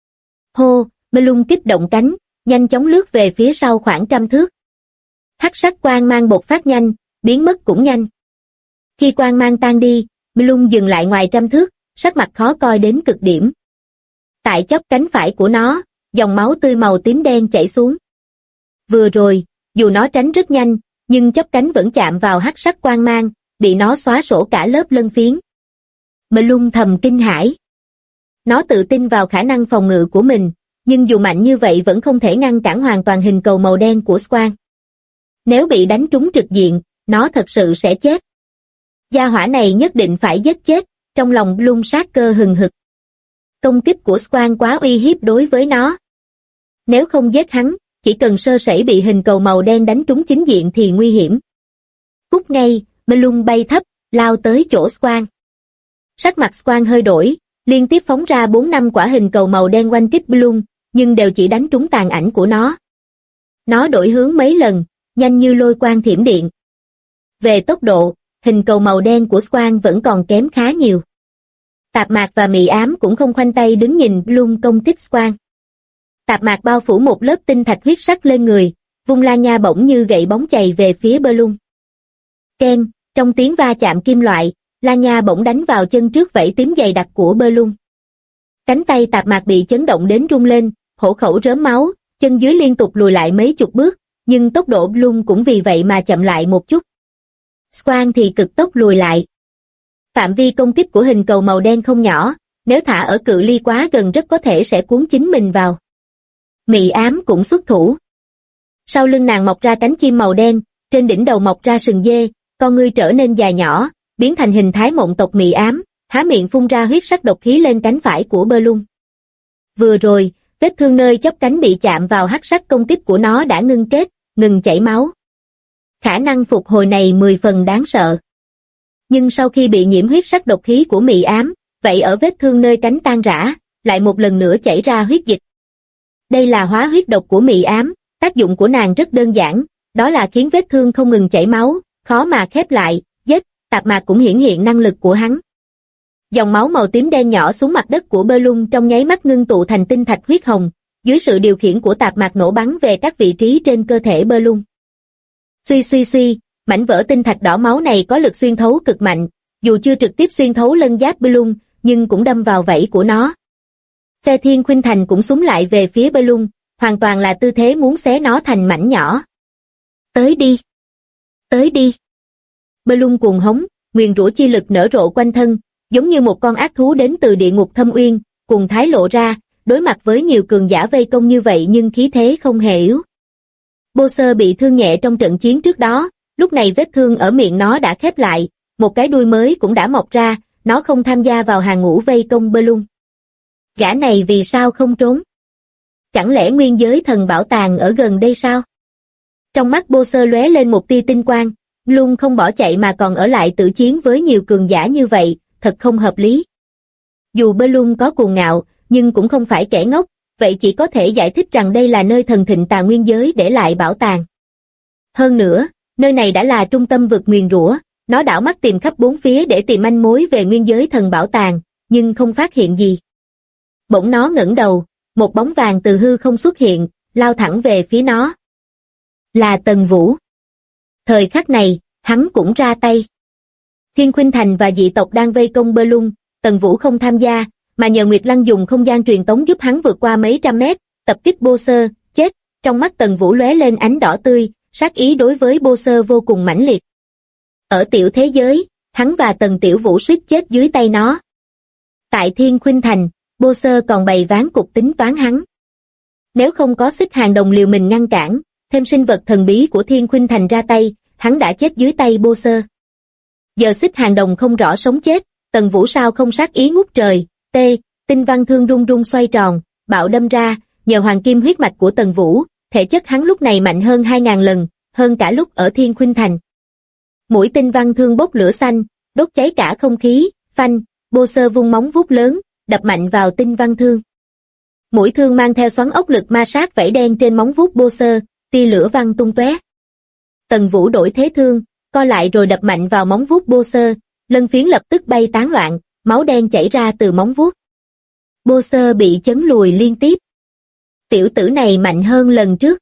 Hô, Bloom kích động cánh, nhanh chóng lướt về phía sau khoảng 100 thước. Hắc sắc quang mang bộc phát nhanh, biến mất cũng nhanh. Khi quang mang tan đi, Bloom dừng lại ngoài 100 thước, sắc mặt khó coi đến cực điểm. Tại chóp cánh phải của nó, dòng máu tươi màu tím đen chảy xuống. Vừa rồi, dù nó tránh rất nhanh, nhưng chóp cánh vẫn chạm vào hắc sắc quang mang, bị nó xóa sổ cả lớp lân phiến. Bloom thầm kinh hãi. Nó tự tin vào khả năng phòng ngự của mình, nhưng dù mạnh như vậy vẫn không thể ngăn cản hoàn toàn hình cầu màu đen của Squan. Nếu bị đánh trúng trực diện, nó thật sự sẽ chết. Gia hỏa này nhất định phải giết chết, trong lòng Bloom sát cơ hừng hực. Công kích của Squan quá uy hiếp đối với nó. Nếu không giết hắn, chỉ cần sơ sẩy bị hình cầu màu đen đánh trúng chính diện thì nguy hiểm. Cút ngay, Bloom bay thấp, lao tới chỗ Squan. Sắc mặt Squan hơi đổi, liên tiếp phóng ra 4-5 quả hình cầu màu đen quanh kích Bloom, nhưng đều chỉ đánh trúng tàn ảnh của nó. Nó đổi hướng mấy lần, nhanh như lôi quang thiểm điện. Về tốc độ, hình cầu màu đen của Squan vẫn còn kém khá nhiều. Tạp Mạc và Mị Ám cũng không khoanh tay đứng nhìn Bloom công kích Squan. Tạp Mạc bao phủ một lớp tinh thạch huyết sắc lên người, vung la nha bỗng như gậy bóng chày về phía Bloom. Keng, trong tiếng va chạm kim loại, la nha bỗng đánh vào chân trước vảy tím dày đặc của Bloom. Cánh tay Tạp Mạc bị chấn động đến rung lên, hổ khẩu rớm máu, chân dưới liên tục lùi lại mấy chục bước, nhưng tốc độ Bloom cũng vì vậy mà chậm lại một chút. Squan thì cực tốc lùi lại. Phạm vi công kích của hình cầu màu đen không nhỏ, nếu thả ở cự ly quá gần rất có thể sẽ cuốn chính mình vào. Mị Ám cũng xuất thủ. Sau lưng nàng mọc ra cánh chim màu đen, trên đỉnh đầu mọc ra sừng dê, con ngươi trở nên dài nhỏ, biến thành hình thái mộng tộc Mị Ám, há miệng phun ra huyết sắc độc khí lên cánh phải của Bloom. Vừa rồi, vết thương nơi chóp cánh bị chạm vào hắc sắc công kích của nó đã ngưng kết, ngừng chảy máu. Khả năng phục hồi này 10 phần đáng sợ. Nhưng sau khi bị nhiễm huyết sắc độc khí của Mị Ám, vậy ở vết thương nơi cánh tan rã, lại một lần nữa chảy ra huyết dịch. Đây là hóa huyết độc của Mị Ám, tác dụng của nàng rất đơn giản, đó là khiến vết thương không ngừng chảy máu, khó mà khép lại, giết. Tạp Mạc cũng hiển hiện năng lực của hắn. Dòng máu màu tím đen nhỏ xuống mặt đất của Bloom trong nháy mắt ngưng tụ thành tinh thạch huyết hồng, dưới sự điều khiển của Tạp Mạc nổ bắn về các vị trí trên cơ thể Bloom. Suy suy suy, mảnh vỡ tinh thạch đỏ máu này có lực xuyên thấu cực mạnh, dù chưa trực tiếp xuyên thấu lân giáp Bloom, nhưng cũng đâm vào vảy của nó. Phe Thiên Khuynh Thành cũng súng lại về phía Bloom, hoàn toàn là tư thế muốn xé nó thành mảnh nhỏ. Tới đi! Tới đi! Bloom cuồng hống, nguyền rủa chi lực nở rộ quanh thân, giống như một con ác thú đến từ địa ngục thâm uyên, cùng thái lộ ra, đối mặt với nhiều cường giả vây công như vậy nhưng khí thế không hề yếu. Bowser bị thương nhẹ trong trận chiến trước đó, lúc này vết thương ở miệng nó đã khép lại, một cái đuôi mới cũng đã mọc ra, nó không tham gia vào hàng ngũ vây công Bloom. Gã này vì sao không trốn? Chẳng lẽ nguyên giới thần bảo tàng ở gần đây sao? Trong mắt Bowser lóe lên một tia tinh quang, Bloom không bỏ chạy mà còn ở lại tử chiến với nhiều cường giả như vậy, thật không hợp lý. Dù Bellum có cuồng ngạo, nhưng cũng không phải kẻ ngốc, vậy chỉ có thể giải thích rằng đây là nơi thần thịnh tà nguyên giới để lại bảo tàng. Hơn nữa, nơi này đã là trung tâm vực nguyền rủa, nó đảo mắt tìm khắp bốn phía để tìm manh mối về nguyên giới thần bảo tàng, nhưng không phát hiện gì. Bỗng nó ngẩng đầu, một bóng vàng từ hư không xuất hiện, lao thẳng về phía nó. Là Tần Vũ. Thời khắc này, hắn cũng ra tay. Thiên Khuynh Thành và dị tộc đang vây công Bellum, Tần Vũ không tham gia, mà nhờ Nguyệt Lăng dùng không gian truyền tống giúp hắn vượt qua mấy trăm mét, tập kích Boser, chết. Trong mắt Tần Vũ lóe lên ánh đỏ tươi, sát ý đối với Boser vô cùng mãnh liệt. Ở tiểu thế giới, hắn và Tần Tiểu Vũ suýt chết dưới tay nó. Tại Thiên Khuynh Thành, Boser còn bày ván cục tính toán hắn. Nếu không có Xích Hàng Đồng liều mình ngăn cản, thêm sinh vật thần bí của Thiên Khuynh Thành ra tay, hắn đã chết dưới tay Boser. Giờ Xích Hàng Đồng không rõ sống chết, Tần Vũ sao không sát ý ngút trời, tinh văn thương rung rung xoay tròn, bạo đâm ra, nhờ hoàng kim huyết mạch của Tần Vũ, thể chất hắn lúc này mạnh hơn 2000 lần, hơn cả lúc ở Thiên Khuynh Thành. Mũi tinh văn thương bốc lửa xanh, đốt cháy cả không khí, phanh, Boser vung móng vuốt lớn, đập mạnh vào tinh văn thương. Mũi thương mang theo xoắn ốc lực ma sát vảy đen trên móng vuốt Boser, tia lửa văng tung tóe. Tần Vũ đổi thế thương, co lại rồi đập mạnh vào móng vuốt Boser, lân phiến lập tức bay tán loạn, máu đen chảy ra từ móng vuốt. Boser bị chấn lùi liên tiếp. Tiểu tử này mạnh hơn lần trước.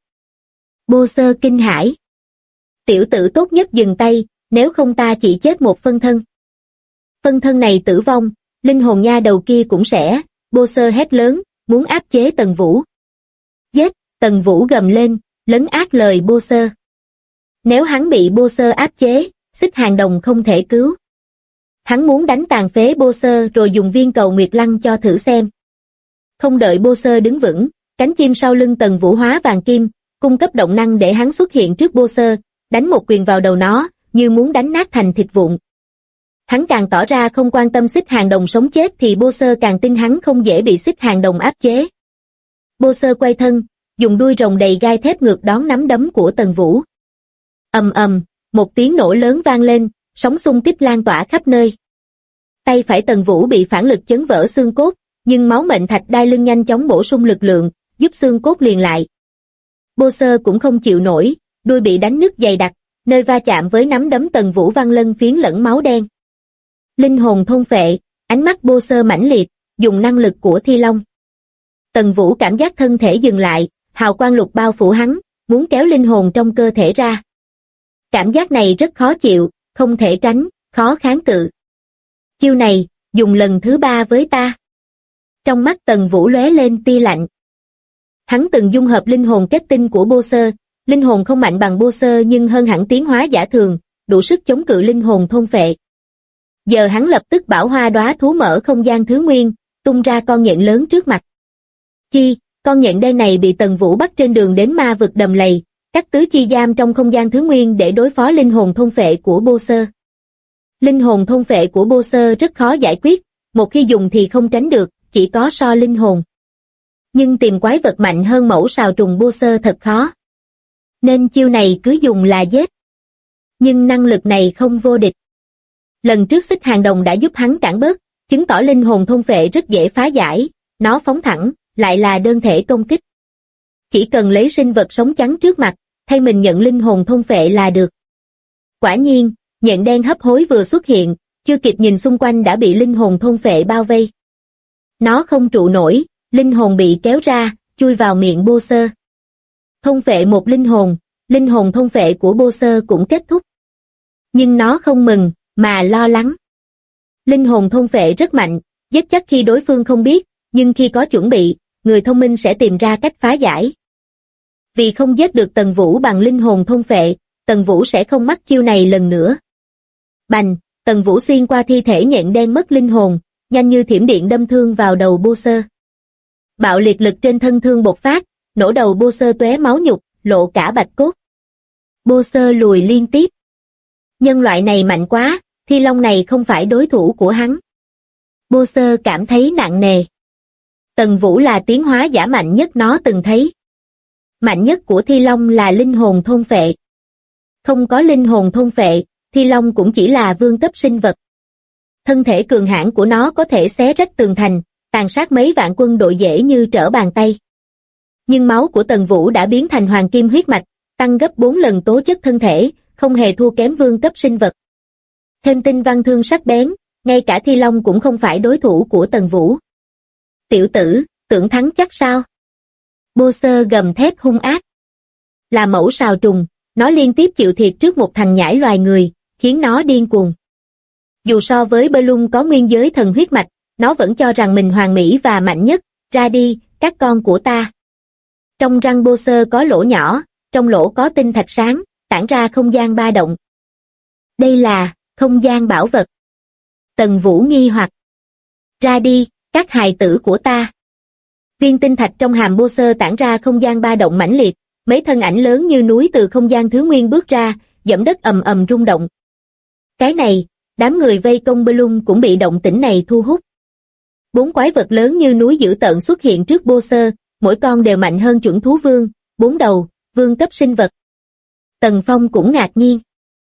Boser kinh hãi. Tiểu tử tốt nhất dừng tay, nếu không ta chỉ chết một phân thân. Phân thân này tử vong, linh hồn nha đầu kia cũng sẽ. Boser hét lớn, muốn áp chế Tần Vũ. Giết, Tần Vũ gầm lên, lấn át lời Boser. Nếu hắn bị Boser áp chế, Xích Hàng Đồng không thể cứu. Hắn muốn đánh tàn phế Boser rồi dùng viên cầu Nguyệt Lăng cho thử xem. Không đợi Boser đứng vững, cánh chim sau lưng Tần Vũ hóa vàng kim, cung cấp động năng để hắn xuất hiện trước Boser, đánh một quyền vào đầu nó, như muốn đánh nát thành thịt vụn. Hắn càng tỏ ra không quan tâm Xích Hàng Đồng sống chết thì Boser càng tin hắn không dễ bị Xích Hàng Đồng áp chế. Boser quay thân, dùng đuôi rồng đầy gai thép ngược đón nắm đấm của Tần Vũ. Ầm ầm, một tiếng nổ lớn vang lên, sóng xung kích lan tỏa khắp nơi. Tay phải Tần Vũ bị phản lực chấn vỡ xương cốt, nhưng máu mệnh thạch đai lưng nhanh chóng bổ sung lực lượng, giúp xương cốt liền lại. Boser cũng không chịu nổi, đuôi bị đánh nứt dày đặc, nơi va chạm với nắm đấm Tần Vũ văng lân phiến lẫn máu đen. Linh hồn thôn phệ, ánh mắt Boser mãnh liệt, dùng năng lực của Thi Long. Tần Vũ cảm giác thân thể dừng lại, hào quang lục bao phủ hắn, muốn kéo linh hồn trong cơ thể ra. Cảm giác này rất khó chịu, không thể tránh, khó kháng cự. Chiêu này, dùng lần thứ 3 với ta. Trong mắt Tần Vũ lóe lên tia lạnh. Hắn từng dung hợp linh hồn kết tinh của Boser, linh hồn không mạnh bằng Boser nhưng hơn hẳn tiến hóa giả thường, đủ sức chống cự linh hồn thôn phệ. Giờ hắn lập tức bảo hoa đóa thú mở không gian thứ nguyên, tung ra con nhện lớn trước mặt. Con nhện đen này bị Tần Vũ bắt trên đường đến ma vực đầm lầy, cắt tứ chi giam trong không gian thứ nguyên để đối phó linh hồn thôn phệ của Boser. Linh hồn thôn phệ của Boser rất khó giải quyết, một khi dùng thì không tránh được, chỉ có so linh hồn. Nhưng tìm quái vật mạnh hơn mẫu sào trùng Boser thật khó. Nên chiêu này cứ dùng là giết. Nhưng năng lực này không vô địch. Lần trước Xích Hàng Đồng đã giúp hắn cản bớt, chứng tỏ linh hồn thôn phệ rất dễ phá giải, nó phóng thẳng, lại là đơn thể công kích. Chỉ cần lấy sinh vật sống chắn trước mặt, thay mình nhận linh hồn thôn phệ là được. Quả nhiên, nhện đen hấp hối vừa xuất hiện, chưa kịp nhìn xung quanh đã bị linh hồn thôn phệ bao vây. Nó không trụ nổi, linh hồn bị kéo ra, chui vào miệng Boser. Thôn phệ một linh hồn thôn phệ của Boser cũng kết thúc. Nhưng nó không mừng, mà lo lắng. Linh hồn thôn phệ rất mạnh, giết chắc khi đối phương không biết, nhưng khi có chuẩn bị, người thông minh sẽ tìm ra cách phá giải. Vì không giết được Tần Vũ bằng linh hồn thôn phệ, Tần Vũ sẽ không mắc chiêu này lần nữa. Bành, Tần Vũ xuyên qua thi thể nhện đen mất linh hồn, nhanh như thiểm điện đâm thương vào đầu Boser. Bạo liệt lực trên thân thương bộc phát, nổ đầu Boser tóe máu nhục, lộ cả bạch cốt. Boser lùi liên tiếp. Nhân loại này mạnh quá, Thi Long này không phải đối thủ của hắn. Boser cảm thấy nặng nề. Tần Vũ là tiến hóa giả mạnh nhất nó từng thấy. Mạnh nhất của Thi Long là linh hồn thôn phệ. Không có linh hồn thôn phệ, Thi Long cũng chỉ là vương cấp sinh vật. Thân thể cường hãn của nó có thể xé rách tường thành, tàn sát mấy vạn quân đội dễ như trở bàn tay. Nhưng máu của Tần Vũ đã biến thành hoàng kim huyết mạch, tăng gấp 4 lần tố chất thân thể, không hề thua kém vương cấp sinh vật. Thêm tinh văn thương sắc bén, ngay cả Thi Long cũng không phải đối thủ của Tần Vũ. Tiểu tử, tưởng thắng chắc sao? Boser gầm thét hung ác. Là mẫu sào trùng, nó liên tiếp chịu thiệt trước một thằng nhãi loài người, khiến nó điên cuồng. Dù so với Bloom có nguyên giới thần huyết mạch, nó vẫn cho rằng mình hoàn mỹ và mạnh nhất. Ra đi, các con của ta. Trong răng Boser có lỗ nhỏ, trong lỗ có tinh thạch sáng, tản ra không gian ba động. Đây là không gian bảo vật. Tần Vũ nghi hoặc. Ra đi, các hài tử của ta. Viên tinh thạch trong hàm Boser tản ra không gian ba động mãnh liệt, mấy thân ảnh lớn như núi từ không gian thứ nguyên bước ra, dẫm đất ầm ầm rung động. Cái này, đám người vây công Bloom cũng bị động tĩnh này thu hút. 4 quái vật lớn như núi dữ tợn xuất hiện trước Boser, mỗi con đều mạnh hơn chuẩn thú vương, 4 đầu, vương cấp sinh vật. Tần Phong cũng ngạc nhiên.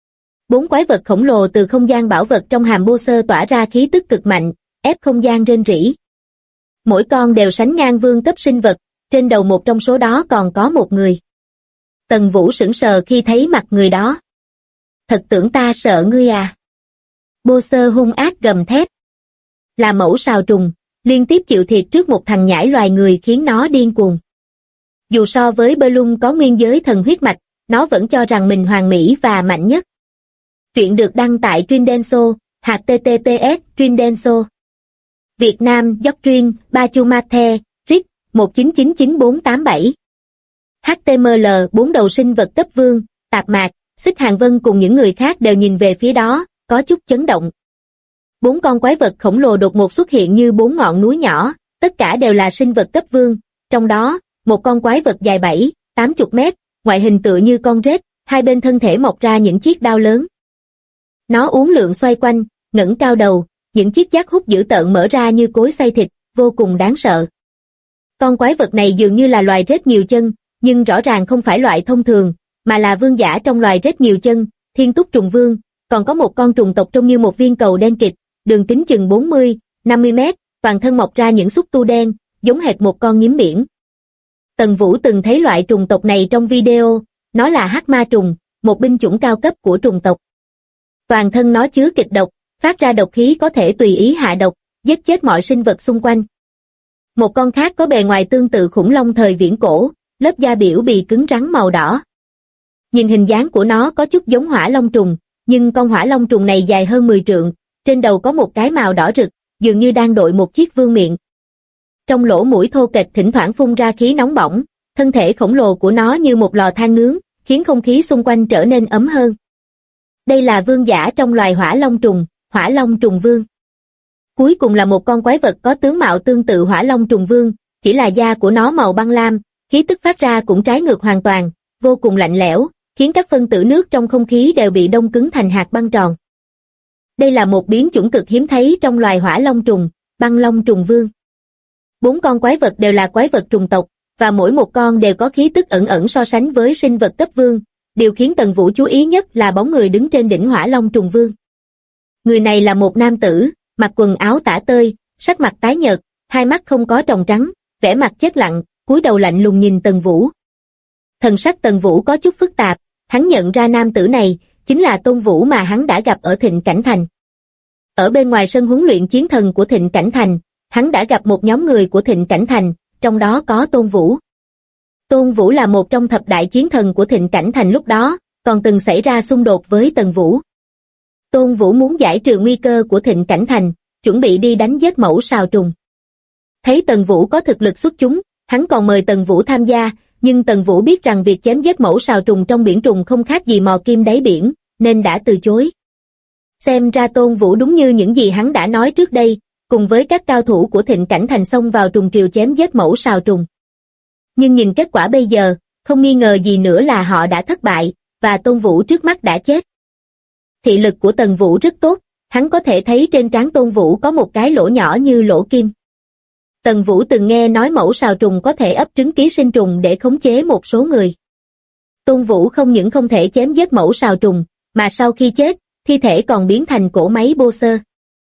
4 quái vật khổng lồ từ không gian bảo vật trong hàm Boser tỏa ra khí tức cực mạnh, ép không gian rên rỉ. Mỗi con đều sánh ngang vương cấp sinh vật, trên đầu một trong số đó còn có một người. Tần Vũ sững sờ khi thấy mặt người đó. Thật tưởng ta sợ ngươi à? Boser hung ác gầm thét. Là mẫu sào trùng, liên tiếp chịu thiệt trước một thằng nhãi loài người khiến nó điên cuồng. Dù so với Bloom có nguyên giới thần huyết mạch, nó vẫn cho rằng mình hoàn mỹ và mạnh nhất. Truyện được đăng tại Trindenso, https Trindenso. Việt Nam, Doctrine, Bachumate, RIC, 1999487. HTML 4 đầu sinh vật cấp vương, Tạp Mạc, Xích Hàng Vân cùng những người khác đều nhìn về phía đó, có chút chấn động. 4 con quái vật khổng lồ đột ngột xuất hiện như 4 ngọn núi nhỏ, tất cả đều là sinh vật cấp vương, trong đó, một con quái vật dài 7-80 mét, ngoại hình tựa như con rết, hai bên thân thể mọc ra những chiếc đao lớn. Nó uốn lượn xoay quanh, ngẩng cao đầu, những chiếc giác hút dữ tợn mở ra như cối xay thịt, vô cùng đáng sợ. Con quái vật này dường như là loài rết nhiều chân, nhưng rõ ràng không phải loại thông thường, mà là vương giả trong loài rết nhiều chân, Thiên Túc trùng vương, còn có một con trùng tộc trông như một viên cầu đen kịt, đường kính chừng 40-50 mét, toàn thân mọc ra những xúc tu đen, giống hệt một con nhím biển. Tần Vũ từng thấy loại trùng tộc này trong video, nó là hắc ma trùng, một binh chủng cao cấp của trùng tộc. Toàn thân nó chứa kịch độc, phát ra độc khí có thể tùy ý hạ độc, giết chết mọi sinh vật xung quanh. Một con khác có bề ngoài tương tự khủng long thời viễn cổ, lớp da biểu bì cứng rắn màu đỏ. Nhìn hình dáng của nó có chút giống hỏa long trùng, nhưng con hỏa long trùng này dài hơn 10 trượng, trên đầu có một cái mào đỏ rực, dường như đang đội một chiếc vương miện. Trong lỗ mũi thô kệch thỉnh thoảng phun ra khí nóng bỏng, thân thể khổng lồ của nó như một lò than nướng, khiến không khí xung quanh trở nên ấm hơn. Đây là vương giả trong loài hỏa long trùng vương. Cuối cùng là một con quái vật có tướng mạo tương tự hỏa long trùng vương, chỉ là da của nó màu băng lam, khí tức phát ra cũng trái ngược hoàn toàn, vô cùng lạnh lẽo, khiến các phân tử nước trong không khí đều bị đông cứng thành hạt băng tròn. Đây là một biến chủng cực hiếm thấy trong loài hỏa long trùng, băng long trùng vương. 4 con quái vật đều là quái vật trùng tộc, và mỗi một con đều có khí tức ẩn ẩn so sánh với sinh vật cấp vương. Điều khiến Tần Vũ chú ý nhất là bóng người đứng trên đỉnh hỏa long trùng vương. Người này là một nam tử, mặc quần áo tả tơi, sắc mặt tái nhợt, hai mắt không có tròng trắng, vẻ mặt chết lặng, cúi đầu lạnh lùng nhìn Tần Vũ. Thần sắc Tần Vũ có chút phức tạp, hắn nhận ra nam tử này chính là Tôn Vũ mà hắn đã gặp ở Thịnh Cảnh Thành. Ở bên ngoài sân huấn luyện chiến thần của Thịnh Cảnh Thành, hắn đã gặp một nhóm người của Thịnh Cảnh Thành, trong đó có Tôn Vũ. Tôn Vũ là một trong thập đại chiến thần của Thịnh Cảnh Thành lúc đó, còn từng xảy ra xung đột với Tần Vũ. Tôn Vũ muốn giải trừ nguy cơ của Thịnh Cảnh Thành, chuẩn bị đi đánh giết mẫu sào trùng. Thấy Tần Vũ có thực lực xuất chúng, hắn còn mời Tần Vũ tham gia, nhưng Tần Vũ biết rằng việc chém giết mẫu sào trùng trong biển trùng không khác gì mò kim đáy biển, nên đã từ chối. Xem ra Tôn Vũ đúng như những gì hắn đã nói trước đây, cùng với các cao thủ của Thịnh Cảnh Thành xông vào trùng triều chém giết mẫu sào trùng. Nhưng nhìn kết quả bây giờ, không nghi ngờ gì nữa là họ đã thất bại, và Tôn Vũ trước mắt đã chết. Thị lực của Tần Vũ rất tốt, hắn có thể thấy trên trán Tôn Vũ có một cái lỗ nhỏ như lỗ kim. Tần Vũ từng nghe nói mẫu sào trùng có thể ấp trứng ký sinh trùng để khống chế một số người. Tôn Vũ không những không thể chém giết mẫu sào trùng, mà sau khi chết, thi thể còn biến thành cỗ máy Boser.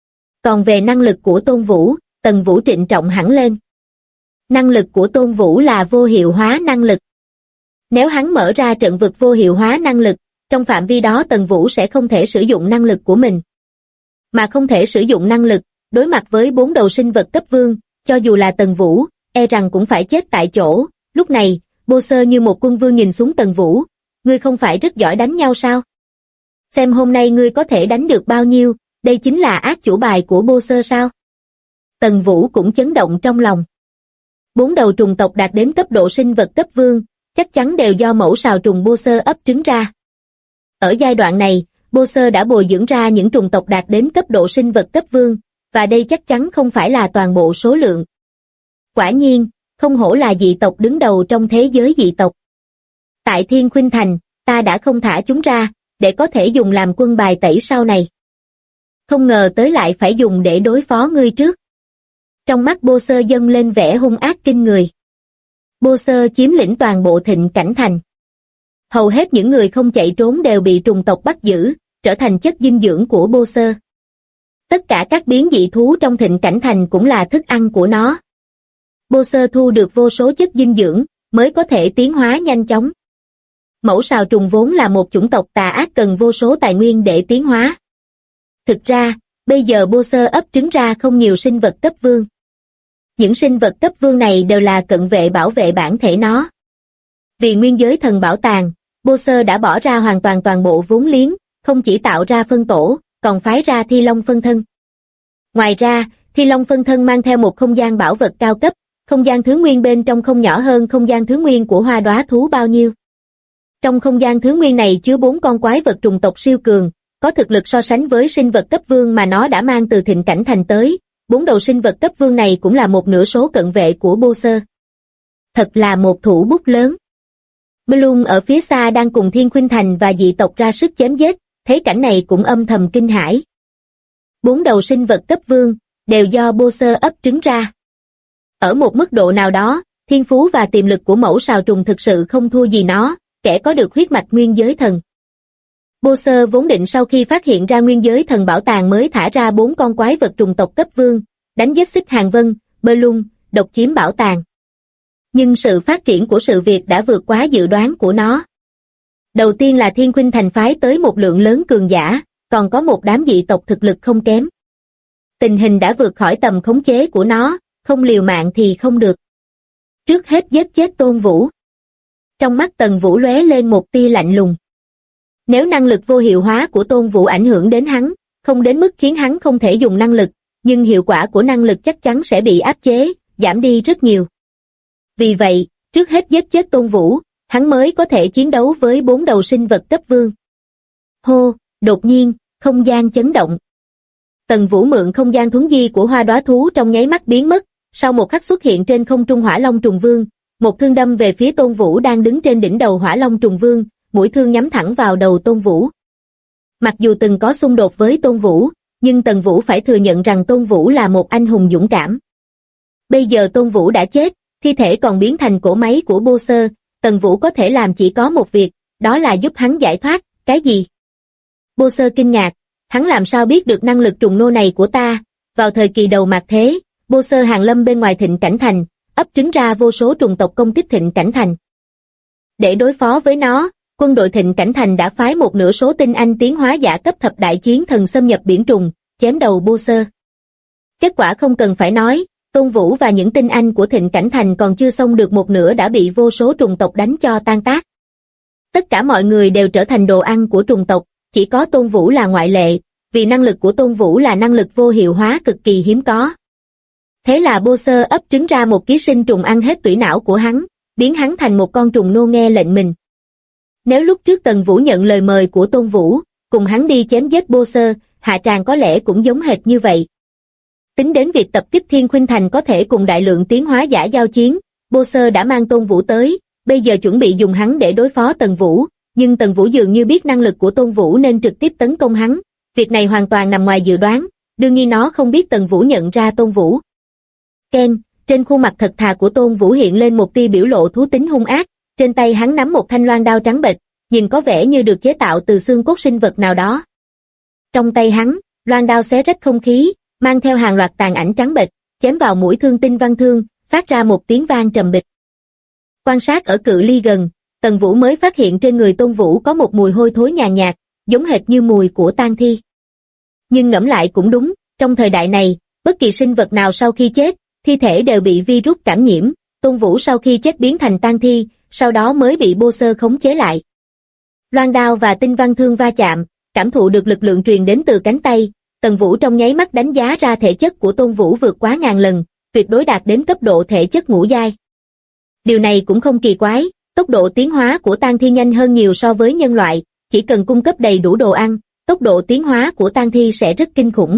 Còn về năng lực của Tôn Vũ, Tần Vũ trịnh trọng hẳn lên. Năng lực của Tôn Vũ là vô hiệu hóa năng lực. Nếu hắn mở ra trận vực vô hiệu hóa năng lực, trong phạm vi đó Tần Vũ sẽ không thể sử dụng năng lực của mình. Mà không thể sử dụng năng lực, đối mặt với 4 đầu sinh vật cấp vương, cho dù là Tần Vũ, e rằng cũng phải chết tại chỗ. Lúc này, Bô Sơ như một quân vương nhìn xuống Tần Vũ, ngươi không phải rất giỏi đánh nhau sao? Xem hôm nay ngươi có thể đánh được bao nhiêu, đây chính là ác chủ bài của Bô Sơ sao? Tần Vũ cũng chấn động trong lòng. 4 đầu trùng tộc đạt đến cấp độ sinh vật cấp vương, chắc chắn đều do mẫu sào trùng Bô Sơ ấp trứng ra. Ở giai đoạn này, Bô Sơ đã bồi dưỡng ra những trùng tộc đạt đến cấp độ sinh vật cấp vương, và đây chắc chắn không phải là toàn bộ số lượng. Quả nhiên, không hổ là dị tộc đứng đầu trong thế giới dị tộc. Tại Thiên Khuynh Thành, ta đã không thả chúng ra, để có thể dùng làm quân bài tẩy sau này. Không ngờ tới lại phải dùng để đối phó ngươi trước. Trong mắt Bô Sơ dâng lên vẻ hung ác kinh người. Bô Sơ chiếm lĩnh toàn bộ Thịnh Cảnh Thành. Hầu hết những người không chạy trốn đều bị trùng tộc bắt giữ, trở thành chất dinh dưỡng của Bô Sơ. Tất cả các biến dị thú trong Thịnh Cảnh Thành cũng là thức ăn của nó. Bô Sơ thu được vô số chất dinh dưỡng, mới có thể tiến hóa nhanh chóng. Mẫu sào trùng vốn là một chủng tộc tà ác cần vô số tài nguyên để tiến hóa. Thực ra, bây giờ Bô Sơ ấp trứng ra không nhiều sinh vật cấp vương. Những sinh vật cấp vương này đều là cận vệ bảo vệ bản thể nó. Vì nguyên giới thần bảo tàng, Bô Sơ đã bỏ ra hoàn toàn toàn bộ vốn liếng, không chỉ tạo ra phân tổ, còn phái ra Thi Long phân thân. Ngoài ra, Thi Long phân thân mang theo một không gian bảo vật cao cấp, không gian thứ nguyên bên trong không nhỏ hơn không gian thứ nguyên của hoa đóa thú bao nhiêu. Trong không gian thứ nguyên này chứa 4 con quái vật trùng tộc siêu cường, có thực lực so sánh với sinh vật cấp vương mà nó đã mang từ Thịnh Cảnh Thành tới. 4 đầu sinh vật cấp vương này cũng là một nửa số cận vệ của Bô Sơ. Thật là một thủ bút lớn. Bloom ở phía xa đang cùng Thiên Khuynh Thành và dị tộc ra sức chém giết, thấy cảnh này cũng âm thầm kinh hãi. 4 đầu sinh vật cấp vương, đều do Bô Sơ ấp trứng ra. Ở một mức độ nào đó, thiên phú và tiềm lực của mẫu sào trùng thực sự không thua gì nó, kẻ có được huyết mạch nguyên giới thần. Bô Sơ vốn định sau khi phát hiện ra nguyên giới thần bảo tàng mới thả ra 4 con quái vật trùng tộc cấp vương, đánh giết Xích Hàng Vân, Bloom, độc chiếm bảo tàng. Nhưng sự phát triển của sự việc đã vượt quá dự đoán của nó. Đầu tiên là Thiên Khuynh Thành phái tới một lượng lớn cường giả, còn có một đám dị tộc thực lực không kém. Tình hình đã vượt khỏi tầm khống chế của nó, không liều mạng thì không được. Trước hết giết chết Tôn Vũ. Trong mắt Tần Vũ lóe lên một tia lạnh lùng. Nếu năng lực vô hiệu hóa của Tôn Vũ ảnh hưởng đến hắn, không đến mức khiến hắn không thể dùng năng lực, nhưng hiệu quả của năng lực chắc chắn sẽ bị áp chế, giảm đi rất nhiều. Vì vậy, trước hết giết chết Tôn Vũ, hắn mới có thể chiến đấu với 4 đầu sinh vật cấp vương. Hô, đột nhiên, không gian chấn động. Tần Vũ mượn không gian thuấn di của hoa đóa thú trong nháy mắt biến mất, sau một khắc xuất hiện trên không trung Hỏa Long Trùng Vương, một thương đâm về phía Tôn Vũ đang đứng trên đỉnh đầu Hỏa Long Trùng Vương, mũi thương nhắm thẳng vào đầu Tôn Vũ. Mặc dù từng có xung đột với Tôn Vũ, nhưng Tần Vũ phải thừa nhận rằng Tôn Vũ là một anh hùng dũng cảm. Bây giờ Tôn Vũ đã chết, thi thể còn biến thành cỗ máy của Bô Sơ, Tần Vũ có thể làm chỉ có một việc, đó là giúp hắn giải thoát. Cái gì? Bô Sơ kinh ngạc, hắn làm sao biết được năng lực trùng nô này của ta? Vào thời kỳ đầu mạt thế, Bô Sơ hàng lâm bên ngoài Thịnh Cảnh Thành, ấp trứng ra vô số trùng tộc công kích Thịnh Cảnh Thành. Để đối phó với nó, quân đội Thịnh Cảnh Thành đã phái một nửa số tinh anh tiến hóa giả cấp thập đại chiến thần xâm nhập biển trùng, chém đầu Bô Sơ. Kết quả không cần phải nói, Tôn Vũ và những tinh anh của Thịnh Cảnh Thành còn chưa xông được một nửa đã bị vô số trùng tộc đánh cho tan tác. Tất cả mọi người đều trở thành đồ ăn của trùng tộc, chỉ có Tôn Vũ là ngoại lệ, vì năng lực của Tôn Vũ là năng lực vô hiệu hóa cực kỳ hiếm có. Thế là Bô Sơ ấp trứng ra một ký sinh trùng ăn hết tủy não của hắn, biến hắn thành một con trùng nô nghe lệnh mình. Nếu lúc trước Tần Vũ nhận lời mời của Tôn Vũ, cùng hắn đi chém giết Bô Sơ, hạ tràng có lẽ cũng giống hệt như vậy. Tính đến việc tập kích Thiên Khuynh Thành có thể cùng đại lượng tiến hóa giả giao chiến, Bô Sơ đã mang Tôn Vũ tới, bây giờ chuẩn bị dùng hắn để đối phó Tần Vũ, nhưng Tần Vũ dường như biết năng lực của Tôn Vũ nên trực tiếp tấn công hắn. Việc này hoàn toàn nằm ngoài dự đoán, đương nhiên nó không biết Tần Vũ nhận ra Tôn Vũ. Ken, trên khuôn mặt thật thà của Tôn Vũ hiện lên một tia biểu lộ thú tính hung ác, trên tay hắn nắm một thanh loan đao trắng bệch, nhìn có vẻ như được chế tạo từ xương cốt sinh vật nào đó. Trong tay hắn, loan đao xé rách không khí, mang theo hàng loạt tàn ảnh trắng bệch, chém vào mũi thương Tinh Văn Thương, phát ra một tiếng vang trầm bịch. Quan sát ở cự ly gần, Tần Vũ mới phát hiện trên người Tôn Vũ có một mùi hôi thối nhàn nhạt, giống hệt như mùi của tang thi. Nhưng ngẫm lại cũng đúng, trong thời đại này, bất kỳ sinh vật nào sau khi chết, thi thể đều bị virus cảm nhiễm, Tôn Vũ sau khi chết biến thành tang thi, sau đó mới bị Boxer khống chế lại. Loan đao và Tinh Văn Thương va chạm, cảm thụ được lực lượng truyền đến từ cánh tay, Tần Vũ trong nháy mắt đánh giá ra thể chất của Tôn Vũ vượt quá ngàn lần, tuyệt đối đạt đến cấp độ thể chất ngũ giai. Điều này cũng không kỳ quái, tốc độ tiến hóa của tang thi nhanh hơn nhiều so với nhân loại, chỉ cần cung cấp đầy đủ đồ ăn, tốc độ tiến hóa của tang thi sẽ rất kinh khủng.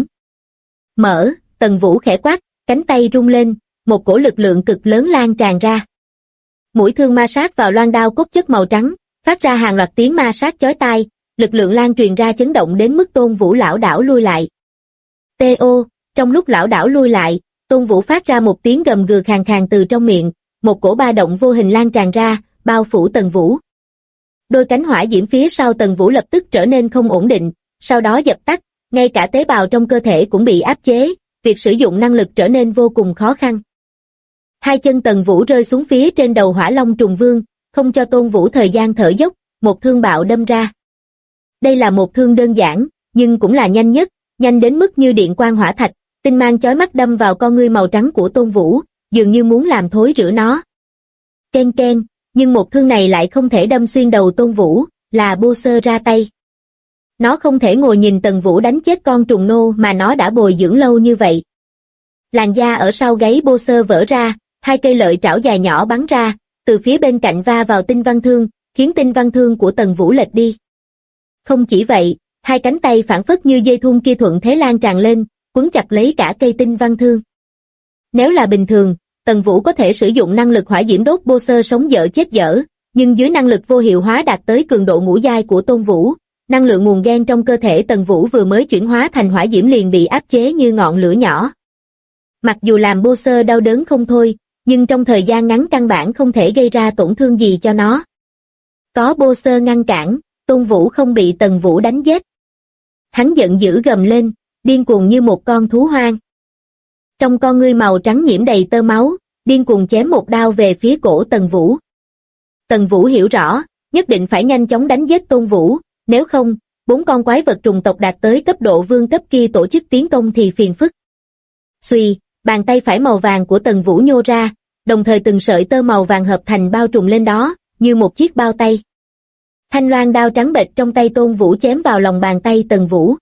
Mở, Tần Vũ khẽ quát, cánh tay rung lên, một cổ lực lượng cực lớn lan tràn ra. Mũi thương ma sát vào loan đao cốt chất màu trắng, phát ra hàng loạt tiếng ma sát chói tai, lực lượng lan truyền ra chấn động đến mức Tôn Vũ lảo đảo lui lại. T.O. Trong lúc lảo đảo lui lại, Tôn Vũ phát ra một tiếng gầm gừ khàn khàn từ trong miệng, một cổ ba động vô hình lan tràn ra, bao phủ Tần Vũ. Đôi cánh hỏa diễm phía sau Tần Vũ lập tức trở nên không ổn định, sau đó dập tắt, ngay cả tế bào trong cơ thể cũng bị áp chế, việc sử dụng năng lực trở nên vô cùng khó khăn. Hai chân Tần Vũ rơi xuống phía trên đầu Hỏa Long Trùng Vương, không cho Tôn Vũ thời gian thở dốc, một thương bạo đâm ra. Đây là một thương đơn giản, nhưng cũng là nhanh nhất, nhanh đến mức như điện quang hỏa thạch, tinh mang chói mắt đâm vào con ngươi màu trắng của Tôn Vũ, dường như muốn làm thối rữa nó. Ken ken, nhưng một thương này lại không thể đâm xuyên đầu Tôn Vũ, là Boxer ra tay. Nó không thể ngồi nhìn Tần Vũ đánh chết con trùng nô mà nó đã bồi dưỡng lâu như vậy. Làn da ở sau gáy Boxer vỡ ra, hai cây lợi trảo dài nhỏ bắn ra, từ phía bên cạnh va vào Tinh Văn Thương, khiến Tinh Văn Thương của Tần Vũ lệch đi. Không chỉ vậy, hai cánh tay phản phất như dây thun kia thuận thế lan tràn lên, quấn chặt lấy cả cây Tinh Văn Thương. Nếu là bình thường, Tần Vũ có thể sử dụng năng lực hỏa diễm đốt Boxer sống dở chết dở, nhưng dưới năng lực vô hiệu hóa đạt tới cường độ ngũ giai của Tôn Vũ, năng lượng nguồn gen trong cơ thể Tần Vũ vừa mới chuyển hóa thành hỏa diễm liền bị áp chế như ngọn lửa nhỏ. Mặc dù làm Boxer đau đớn không thôi, nhưng trong thời gian ngắn căn bản không thể gây ra tổn thương gì cho nó. Có Boxer ngăn cản, Tôn Vũ không bị Tần Vũ đánh giết. Hắn giận dữ gầm lên, điên cuồng như một con thú hoang. Trong con ngươi màu trắng nhiễm đầy tơ máu, điên cuồng chém một đao về phía cổ Tần Vũ. Tần Vũ hiểu rõ, nhất định phải nhanh chóng đánh giết Tôn Vũ, nếu không, 4 con quái vật trùng tộc đạt tới cấp độ vương cấp kia tổ chức tiến công thì phiền phức. Xuy, bàn tay phải màu vàng của Tần Vũ nhô ra, đồng thời từng sợi tơ màu vàng hợp thành bao trùm lên đó, như một chiếc bao tay. Thanh loan đao trắng bệch trong tay Tôn Vũ chém vào lòng bàn tay Tần Vũ.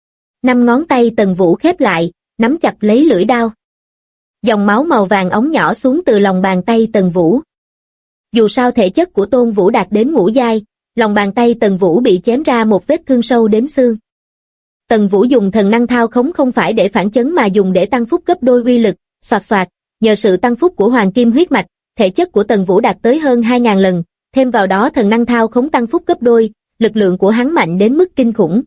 5 ngón tay Tần Vũ khép lại, nắm chặt lấy lưỡi đao. Dòng máu màu vàng óng nhỏ xuống từ lòng bàn tay Tần Vũ. Dù sao thể chất của Tôn Vũ đạt đến ngũ giai, lòng bàn tay Tần Vũ bị chém ra một vết thương sâu đến xương. Tần Vũ dùng thần năng thao khống không phải để phản chấn mà dùng để tăng phúc gấp đôi uy lực, xoạt xoạt, nhờ sự tăng phúc của hoàng kim huyết mạch, thể chất của Tần Vũ đạt tới hơn 2.000 lần, thêm vào đó thần năng thao khống tăng phúc gấp đôi, lực lượng của hắn mạnh đến mức kinh khủng.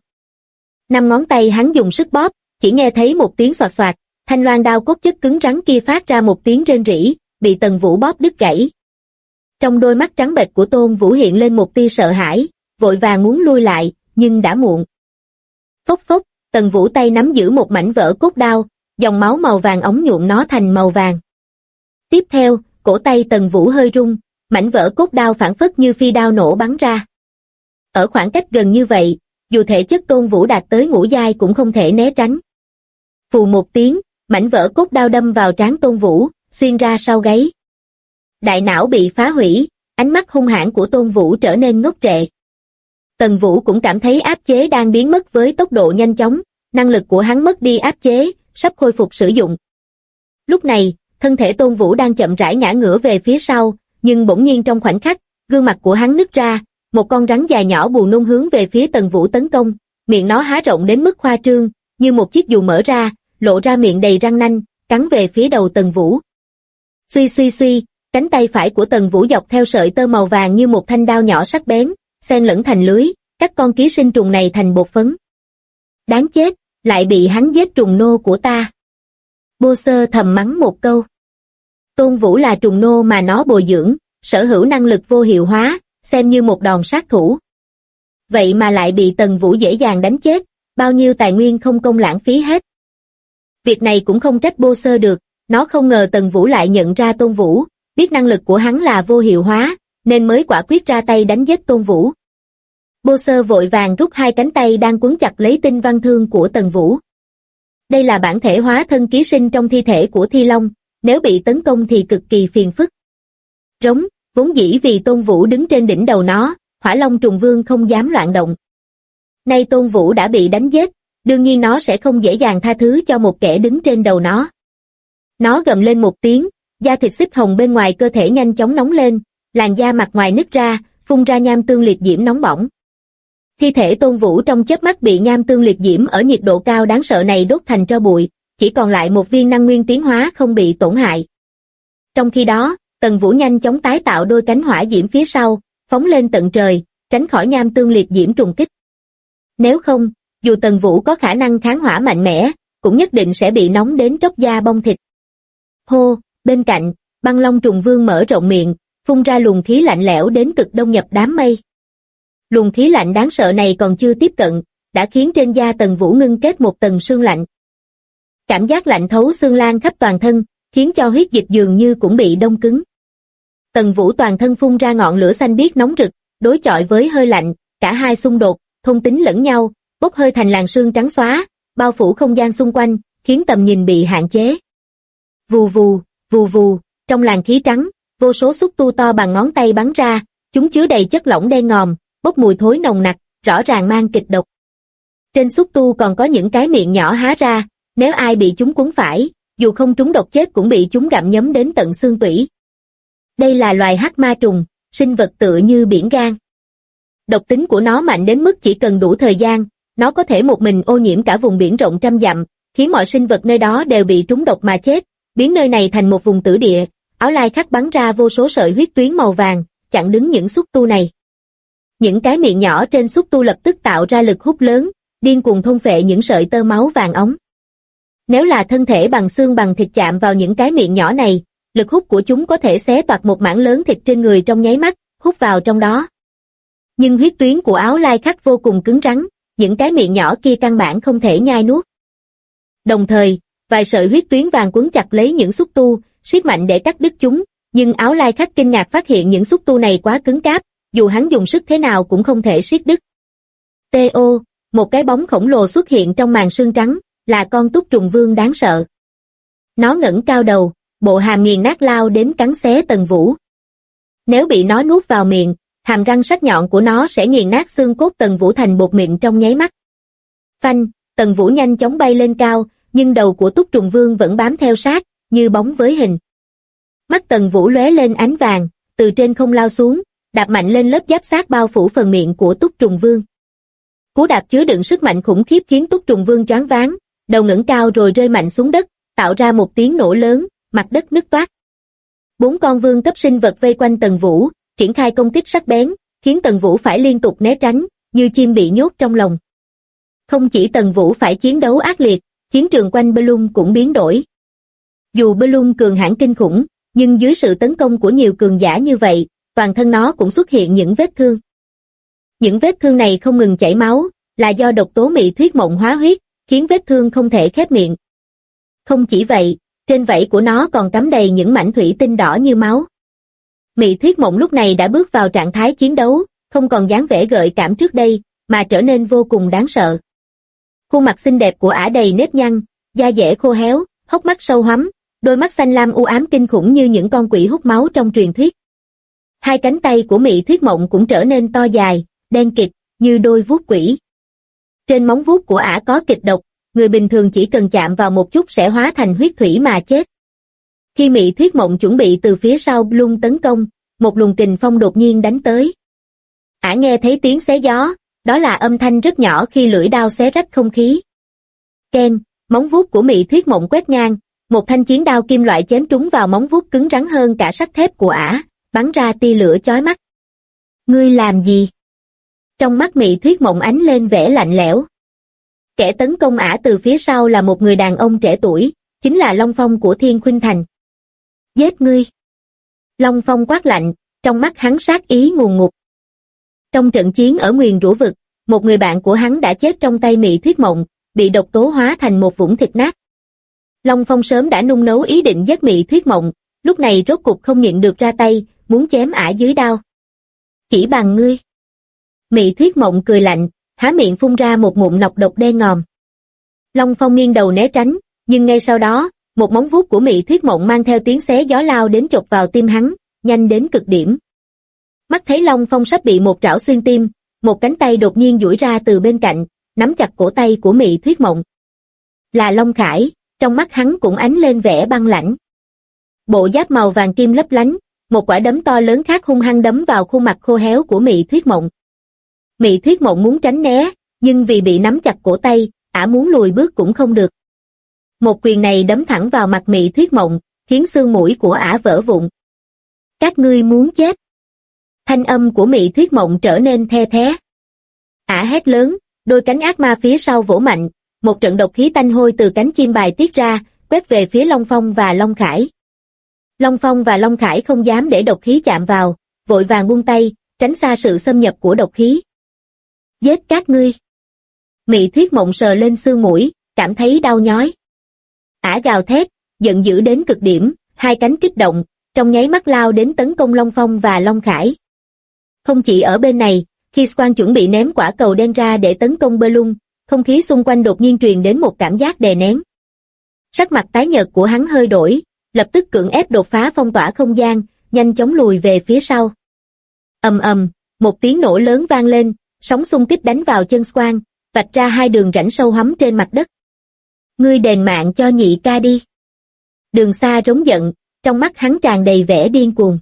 5 ngón tay hắn dùng sức bóp, chỉ nghe thấy một tiếng xoạt xoạt, thanh loan đao cốt chất cứng rắn kia phát ra một tiếng rên rỉ, bị Tần Vũ bóp đứt gãy. Trong đôi mắt trắng bệch của Tôn Vũ hiện lên một tia sợ hãi, vội vàng muốn lui lại, nhưng đã muộn. Phốc phốc, Tần Vũ tay nắm giữ một mảnh vỡ cốt đao, dòng máu màu vàng óng nhuộm nó thành màu vàng. Tiếp theo, cổ tay Tần Vũ hơi rung, mảnh vỡ cốt đao phản phất như phi đao nổ bắn ra. Ở khoảng cách gần như vậy, dù thể chất Tôn Vũ đạt tới ngũ giai cũng không thể né tránh. Phù một tiếng, mảnh vỡ cốt đao đâm vào trán Tôn Vũ, xuyên ra sau gáy. Đại não bị phá hủy, ánh mắt hung hãn của Tôn Vũ trở nên ngốc trệ. Tần Vũ cũng cảm thấy áp chế đang biến mất với tốc độ nhanh chóng, năng lực của hắn mất đi áp chế, sắp khôi phục sử dụng. Lúc này, thân thể Tôn Vũ đang chậm rãi ngã ngửa về phía sau, nhưng bỗng nhiên trong khoảnh khắc, gương mặt của hắn nứt ra, một con rắn dài nhỏ bù nung hướng về phía Tần Vũ tấn công, miệng nó há rộng đến mức khoa trương, như một chiếc dù mở ra, lộ ra miệng đầy răng nanh, cắn về phía đầu Tần Vũ. Suy suy suy, cánh tay phải của Tần Vũ dọc theo sợi tơ màu vàng như một thanh đao nhỏ sắc bén, xen lẫn thành lưới, cắt con ký sinh trùng này thành bột phấn. Đáng chết, lại bị hắn giết trùng nô của ta. Boxer thầm mắng một câu. Tôn Vũ là trùng nô mà nó bồi dưỡng, sở hữu năng lực vô hiệu hóa, xem như một đòn sát thủ. Vậy mà lại bị Tần Vũ dễ dàng đánh chết, bao nhiêu tài nguyên không công lãng phí hết. Việc này cũng không trách Bô Sơ được, nó không ngờ Tần Vũ lại nhận ra Tôn Vũ, biết năng lực của hắn là vô hiệu hóa, nên mới quả quyết ra tay đánh giết Tôn Vũ. Bô Sơ vội vàng rút hai cánh tay đang quấn chặt lấy tinh văn thương của Tần Vũ. Đây là bản thể hóa thân ký sinh trong thi thể của Thi Long, nếu bị tấn công thì cực kỳ phiền phức. Rống, vốn dĩ vì Tôn Vũ đứng trên đỉnh đầu nó, Hỏa Long Trùng Vương không dám loạn động. Nay Tôn Vũ đã bị đánh giết, đương nhiên nó sẽ không dễ dàng tha thứ cho một kẻ đứng trên đầu nó. Nó gầm lên một tiếng, da thịt xích hồng bên ngoài cơ thể nhanh chóng nóng lên, làn da mặt ngoài nứt ra, phun ra nham tương liệt diễm nóng bỏng. Thi thể Tôn Vũ trong chớp mắt bị nham tương liệt diễm ở nhiệt độ cao đáng sợ này đốt thành tro bụi, chỉ còn lại một viên năng nguyên tiến hóa không bị tổn hại. Trong khi đó, Tần Vũ nhanh chóng tái tạo đôi cánh hỏa diễm phía sau, phóng lên tận trời, tránh khỏi nham tương liệt diễm trùng kích. Nếu không, dù Tần Vũ có khả năng kháng hỏa mạnh mẽ, cũng nhất định sẽ bị nóng đến tróc da bong thịt. Hô, bên cạnh, Băng Long Trùng Vương mở rộng miệng, phun ra luồng khí lạnh lẽo đến cực đông nhập đám mây. Luồng khí lạnh đáng sợ này còn chưa tiếp cận, đã khiến trên da Tần Vũ ngưng kết một tầng sương lạnh. Cảm giác lạnh thấu xương lan khắp toàn thân, khiến cho huyết dịch dường như cũng bị đông cứng. Tần Vũ toàn thân phun ra ngọn lửa xanh biếc nóng rực, đối chọi với hơi lạnh, cả hai xung đột, thôn tính lẫn nhau, bốc hơi thành làn sương trắng xóa, bao phủ không gian xung quanh, khiến tầm nhìn bị hạn chế. Vù vù, vù vù, trong làn khí trắng, vô số xúc tu to bằng ngón tay bắn ra, chúng chứa đầy chất lỏng đen ngòm, bốc mùi thối nồng nặc, rõ ràng mang kịch độc. Trên xúc tu còn có những cái miệng nhỏ há ra, nếu ai bị chúng cuốn phải, dù không trúng độc chết cũng bị chúng gặm nhấm đến tận xương tủy. Đây là loài hắc ma trùng, sinh vật tựa như biển gan. Độc tính của nó mạnh đến mức chỉ cần đủ thời gian, nó có thể một mình ô nhiễm cả vùng biển rộng trăm dặm, khiến mọi sinh vật nơi đó đều bị trúng độc mà chết, biến nơi này thành một vùng tử địa. Áo lai khắc bắn ra vô số sợi huyết tuyến màu vàng, chặn đứng những xúc tu này. Những cái miệng nhỏ trên xúc tu lập tức tạo ra lực hút lớn, điên cuồng thôn phệ những sợi tơ máu vàng óng. Nếu là thân thể bằng xương bằng thịt chạm vào những cái miệng nhỏ này, lực hút của chúng có thể xé toạc một mảng lớn thịt trên người trong nháy mắt, hút vào trong đó. Nhưng huyết tuyến của áo lai khắc vô cùng cứng rắn, những cái miệng nhỏ kia căn bản không thể nhai nuốt. Đồng thời, vài sợi huyết tuyến vàng quấn chặt lấy những xúc tu, siết mạnh để cắt đứt chúng, nhưng áo lai khắc kinh ngạc phát hiện những xúc tu này quá cứng cáp, dù hắn dùng sức thế nào cũng không thể siết đứt. T.O. Một cái bóng khổng lồ xuất hiện trong màn sương trắng, là con túc trùng vương đáng sợ. Nó ngẩng cao đầu, bộ hàm nghiền nát lao đến cắn xé Tần Vũ. Nếu bị nó nuốt vào miệng, hàm răng sắc nhọn của nó sẽ nghiền nát xương cốt Tần Vũ thành bột mịn trong nháy mắt. Phanh, Tần Vũ nhanh chóng bay lên cao, nhưng đầu của túc trùng vương vẫn bám theo sát, như bóng với hình. Mắt Tần Vũ lóe lên ánh vàng, từ trên không lao xuống, đạp mạnh lên lớp giáp xác bao phủ phần miệng của túc trùng vương. Cú đạp chứa đựng sức mạnh khủng khiếp khiến túc trùng vương choáng váng, đầu ngẩng cao rồi rơi mạnh xuống đất, tạo ra một tiếng nổ lớn, mặt đất nứt toác. 4 con vương cấp sinh vật vây quanh Tần Vũ, triển khai công kích sắc bén, khiến Tần Vũ phải liên tục né tránh, như chim bị nhốt trong lồng. Không chỉ Tần Vũ phải chiến đấu ác liệt, chiến trường quanh Bloom cũng biến đổi. Dù Bloom cường hãn kinh khủng, nhưng dưới sự tấn công của nhiều cường giả như vậy, toàn thân nó cũng xuất hiện những vết thương. Những vết thương này không ngừng chảy máu, là do độc tố mị thuyết mộng hóa huyết, khiến vết thương không thể khép miệng. Không chỉ vậy, trên vảy của nó còn cắm đầy những mảnh thủy tinh đỏ như máu. Mị thuyết mộng lúc này đã bước vào trạng thái chiến đấu, không còn dáng vẻ gợi cảm trước đây, mà trở nên vô cùng đáng sợ. Khuôn mặt xinh đẹp của ả đầy nếp nhăn, da dẻ khô héo, hốc mắt sâu hoắm, đôi mắt xanh lam u ám kinh khủng như những con quỷ hút máu trong truyền thuyết. Hai cánh tay của Mị Thuyết Mộng cũng trở nên to dài, đen kịt, như đôi vuốt quỷ. Trên móng vuốt của ả có kịch độc, người bình thường chỉ cần chạm vào một chút sẽ hóa thành huyết thủy mà chết. Khi Mị Thuyết Mộng chuẩn bị từ phía sau Bloom tấn công, một luồng kình phong đột nhiên đánh tới. Ả nghe thấy tiếng xé gió, đó là âm thanh rất nhỏ khi lưỡi đao xé rách không khí. Keng, móng vuốt của Mị Thuyết Mộng quét ngang, một thanh chiến đao kim loại chém trúng vào móng vuốt cứng rắn hơn cả sắt thép của ả, bắn ra tia lửa chói mắt. Ngươi làm gì? Trong mắt Mị Thuyết Mộng ánh lên vẻ lạnh lẽo. Kẻ tấn công ả từ phía sau là một người đàn ông trẻ tuổi, chính là Long Phong của Thiên Khuynh Thành. Giết ngươi! Long Phong quát lạnh, trong mắt hắn sát ý ngùn ngụt. Trong trận chiến ở Nguyền Rủa Vực, một người bạn của hắn đã chết trong tay Mị Thuyết Mộng, bị độc tố hóa thành một vũng thịt nát. Long Phong sớm đã nung nấu ý định giết Mị Thuyết Mộng, lúc này rốt cục không nhịn được ra tay, muốn chém ả dưới đao. Chỉ bằng ngươi. Mị Thuyết Mộng cười lạnh, há miệng phun ra một ngụm nọc độc đen ngòm. Long Phong nghiêng đầu né tránh, nhưng ngay sau đó, một móng vuốt của Mị Thuyết Mộng mang theo tiếng xé gió lao đến chộp vào tim hắn, nhanh đến cực điểm. Mắt thấy Long Phong sắp bị một trảo xuyên tim, một cánh tay đột nhiên duỗi ra từ bên cạnh, nắm chặt cổ tay của Mị Thuyết Mộng. Là Long Khải, trong mắt hắn cũng ánh lên vẻ băng lãnh. Bộ giáp màu vàng kim lấp lánh, một quả đấm to lớn khác hung hăng đấm vào khuôn mặt khô héo của Mị Thuyết Mộng. Mị Thuyết Mộng muốn tránh né, nhưng vì bị nắm chặt cổ tay, ả muốn lùi bước cũng không được. Một quyền này đấm thẳng vào mặt Mị Thuyết Mộng, khiến xương mũi của ả vỡ vụn. Các ngươi muốn chết. Thanh âm của Mị Thuyết Mộng trở nên the thé. Ả hét lớn, đôi cánh ác ma phía sau vỗ mạnh, một trận độc khí tanh hôi từ cánh chim bài tiết ra, quét về phía Long Phong và Long Khải. Long Phong và Long Khải không dám để độc khí chạm vào, vội vàng buông tay, tránh xa sự xâm nhập của độc khí. Giết các ngươi. Mị Thuyết Mộng sờ lên xương mũi, cảm thấy đau nhói. Ả gào thét, giận dữ đến cực điểm, hai cánh kích động, trong nháy mắt lao đến tấn công Long Phong và Long Khải. Không chỉ ở bên này, khi Squan chuẩn bị ném quả cầu đen ra để tấn công Bellum, không khí xung quanh đột nhiên truyền đến một cảm giác đè nén. Sắc mặt tái nhợt của hắn hơi đổi, lập tức cưỡng ép đột phá phong tỏa không gian, nhanh chóng lùi về phía sau. Ầm ầm, một tiếng nổ lớn vang lên, sóng xung kích đánh vào chân Squan, vạch ra hai đường rãnh sâu hoắm trên mặt đất. Ngươi đền mạng cho nhị ca đi. Đường Xa rống giận, trong mắt hắn tràn đầy vẻ điên cuồng.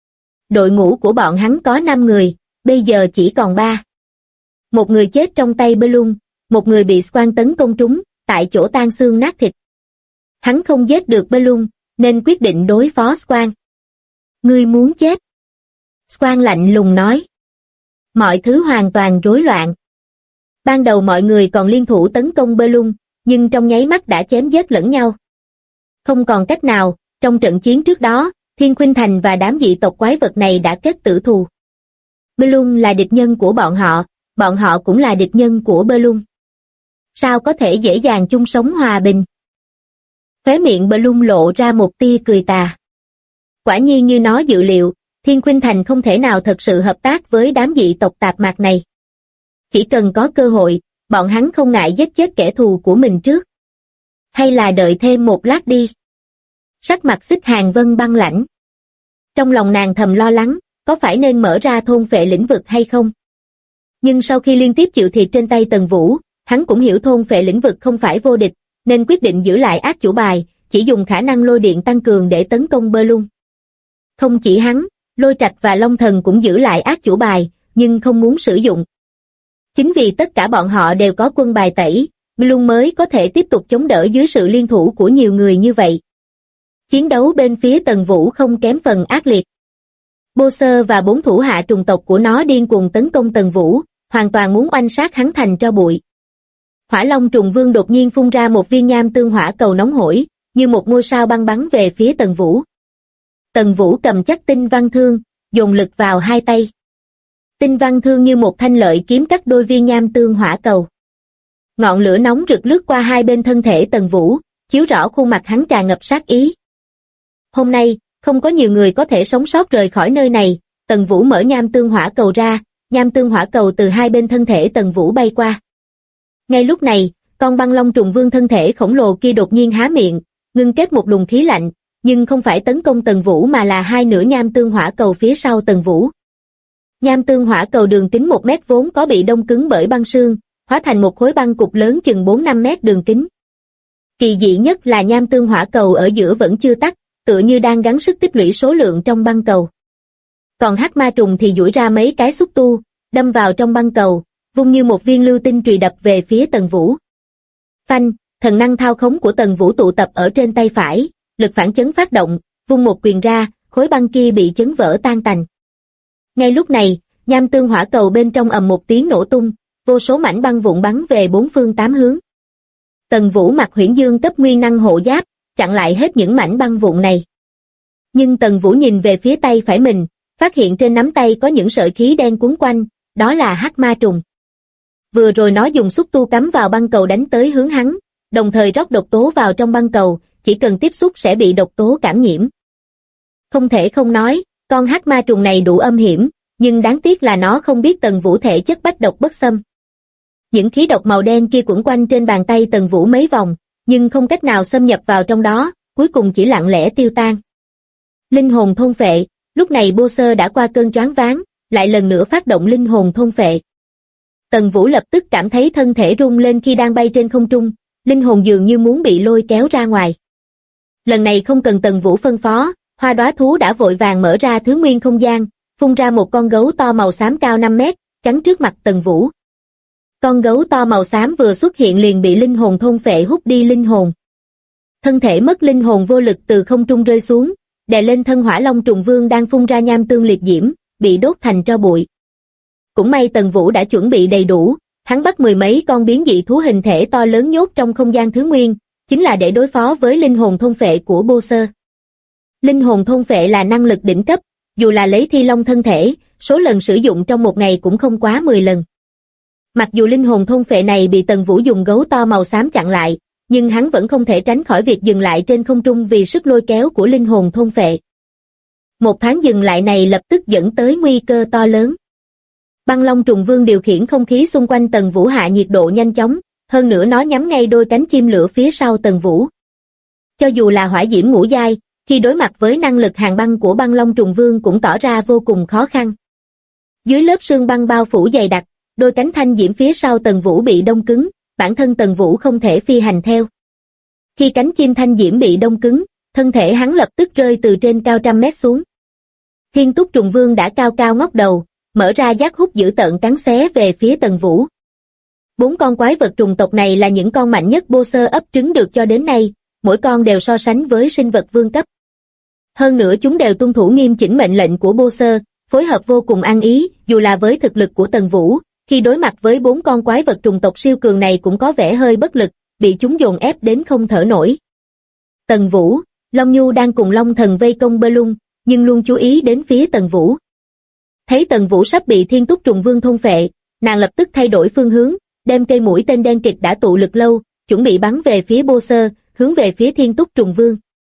Đội ngũ của bọn hắn có 5 người, bây giờ chỉ còn 3. Một người chết trong tay Bellum, một người bị Squan tấn công trúng, tại chỗ tan xương nát thịt. Hắn không giết được Bellum, nên quyết định đối phó Squan. Ngươi muốn chết. Squan lạnh lùng nói. Mọi thứ hoàn toàn rối loạn. Ban đầu mọi người còn liên thủ tấn công Bellum, nhưng trong nháy mắt đã chém giết lẫn nhau. Không còn cách nào, trong trận chiến trước đó, Thiên Khuynh Thành và đám dị tộc quái vật này đã kết tử thù. Bellum là địch nhân của bọn họ cũng là địch nhân của Bellum. Sao có thể dễ dàng chung sống hòa bình? Khóe miệng Bellum lộ ra một tia cười tà. Quả nhiên như nó dự liệu, Thiên Khuynh Thành không thể nào thật sự hợp tác với đám dị tộc tạp mạc này. Chỉ cần có cơ hội, bọn hắn không ngại giết chết kẻ thù của mình trước. Hay là đợi thêm một lát đi. Sắc mặt Xích Hàng Vân băng lãnh. Trong lòng nàng thầm lo lắng, có phải nên mở ra thôn phệ lĩnh vực hay không? Nhưng sau khi liên tiếp chịu thiệt trên tay Tần Vũ, hắn cũng hiểu thôn phệ lĩnh vực không phải vô địch, nên quyết định giữ lại ác chủ bài, chỉ dùng khả năng lôi điện tăng cường để tấn công Bellum. Không chỉ hắn, Lôi Trạch và Long Thần cũng giữ lại ác chủ bài, nhưng không muốn sử dụng. Chính vì tất cả bọn họ đều có quân bài tẩy, Bellum mới có thể tiếp tục chống đỡ dưới sự liên thủ của nhiều người như vậy. Chiến đấu bên phía Tần Vũ không kém phần ác liệt. Boser và 4 thủ hạ trùng tộc của nó điên cuồng tấn công Tần Vũ, hoàn toàn muốn oanh sát hắn thành tro bụi. Hỏa Long Trùng Vương đột nhiên phun ra một viên nham tương hỏa cầu nóng hổi, như một ngôi sao băng bắn về phía Tần Vũ. Tần Vũ cầm chắc tinh văn thương, dồn lực vào hai tay. Tinh văn thương như một thanh lợi kiếm cắt đôi viên nham tương hỏa cầu. Ngọn lửa nóng rực lướt qua hai bên thân thể Tần Vũ, chiếu rõ khuôn mặt hắn tràn ngập sát ý. Hôm nay, không có nhiều người có thể sống sót rời khỏi nơi này. Tần Vũ mở nham tương hỏa cầu ra, nham tương hỏa cầu từ hai bên thân thể Tần Vũ bay qua. Ngay lúc này, con băng long trùng vương thân thể khổng lồ kia đột nhiên há miệng, ngưng kết một luồng khí lạnh, nhưng không phải tấn công Tần Vũ mà là hai nửa nham tương hỏa cầu phía sau Tần Vũ. Nham tương hỏa cầu đường kính 1 mét vốn có bị đông cứng bởi băng sương, hóa thành một khối băng cục lớn chừng 4-5 mét đường kính. Kỳ dị nhất là nham tương hỏa cầu ở giữa vẫn chưa tắt, tựa như đang gắng sức tích lũy số lượng trong băng cầu. Còn hắc ma trùng thì duỗi ra mấy cái xúc tu, đâm vào trong băng cầu, vung như một viên lưu tinh chùy đập về phía Tần Vũ. Phanh, thần năng thao khống của Tần Vũ tụ tập ở trên tay phải, lực phản chấn phát động, vung một quyền ra, khối băng kia bị chấn vỡ tan tành. Ngay lúc này, nham tương hỏa cầu bên trong ầm một tiếng nổ tung, vô số mảnh băng vụn bắn về 4 phương 8 hướng. Tần Vũ mặc Huyễn Dương cấp nguyên năng hộ giáp, chặn lại hết những mảnh băng vụn này. Nhưng Tần Vũ nhìn về phía tay phải mình, phát hiện trên nắm tay có những sợi khí đen quấn quanh, đó là hắc ma trùng. Vừa rồi nó dùng xúc tu cắm vào băng cầu đánh tới hướng hắn, đồng thời rót độc tố vào trong băng cầu, chỉ cần tiếp xúc sẽ bị độc tố cảm nhiễm. Không thể không nói, con hắc ma trùng này đủ âm hiểm, nhưng đáng tiếc là nó không biết Tần Vũ thể chất bách độc bất xâm. Những khí độc màu đen kia quẩn quanh trên bàn tay Tần Vũ mấy vòng, nhưng không cách nào xâm nhập vào trong đó, cuối cùng chỉ lặng lẽ tiêu tan. Linh hồn thôn phệ, lúc này Bô Sơ đã qua cơn choáng váng, lại lần nữa phát động linh hồn thôn phệ. Tần Vũ lập tức cảm thấy thân thể rung lên khi đang bay trên không trung, linh hồn dường như muốn bị lôi kéo ra ngoài. Lần này không cần Tần Vũ phân phó, Hoa Đóa Thú đã vội vàng mở ra thứ nguyên không gian, phun ra một con gấu to màu xám cao 5 mét, chắn trước mặt Tần Vũ. Con gấu to màu xám vừa xuất hiện liền bị linh hồn thôn phệ hút đi linh hồn. Thân thể mất linh hồn vô lực từ không trung rơi xuống, đè lên thân Hỏa Long Trùng Vương đang phun ra nham tương liệt diễm, bị đốt thành tro bụi. Cũng may Tần Vũ đã chuẩn bị đầy đủ, hắn bắt 10 mấy con biến dị thú hình thể to lớn nhốt trong không gian thứ nguyên, chính là để đối phó với linh hồn thôn phệ của Bô Sơ. Linh hồn thôn phệ là năng lực đỉnh cấp, dù là lấy Thi Long thân thể, số lần sử dụng trong một ngày cũng không quá 10 lần. Mặc dù linh hồn thôn phệ này bị Tần Vũ dùng gấu to màu xám chặn lại, nhưng hắn vẫn không thể tránh khỏi việc dừng lại trên không trung vì sức lôi kéo của linh hồn thôn phệ. Một thoáng dừng lại này lập tức dẫn tới nguy cơ to lớn. Băng Long Trùng Vương điều khiển không khí xung quanh Tần Vũ hạ nhiệt độ nhanh chóng, hơn nữa nó nhắm ngay đôi cánh chim lửa phía sau Tần Vũ. Cho dù là hỏa diễm ngũ giai, khi đối mặt với năng lực hàn băng của Băng Long Trùng Vương cũng tỏ ra vô cùng khó khăn. Dưới lớp sương băng bao phủ dày đặc, đôi cánh thanh diễm phía sau Tần Vũ bị đông cứng, bản thân Tần Vũ không thể phi hành theo. Khi cánh chim thanh diễm bị đông cứng, thân thể hắn lập tức rơi từ trên cao trăm mét xuống. Thiên Túc Trùng Vương đã cao cao ngóc đầu, mở ra giác hút dữ tợn cắn xé về phía Tần Vũ. 4 con quái vật trùng tộc này là những con mạnh nhất Bô Sơ ấp trứng được cho đến nay, mỗi con đều so sánh với sinh vật vương cấp. Hơn nữa chúng đều tuân thủ nghiêm chỉnh mệnh lệnh của Bô Sơ, phối hợp vô cùng ăn ý, dù là với thực lực của Tần Vũ, khi đối mặt với 4 con quái vật trùng tộc siêu cường này cũng có vẻ hơi bất lực, bị chúng dồn ép đến không thở nổi. Tần Vũ, Long Nhu đang cùng Long Thần vây công Bơ Lung, nhưng luôn chú ý đến phía Tần Vũ. Thấy Tần Vũ sắp bị Thiên Túc Trùng Vương thôn phệ, nàng lập tức thay đổi phương hướng, đem cây mũi tên đen kịt đã tụ lực lâu, chuẩn bị bắn về phía Bô Sơ, hướng về phía Thiên Túc Trùng Vương.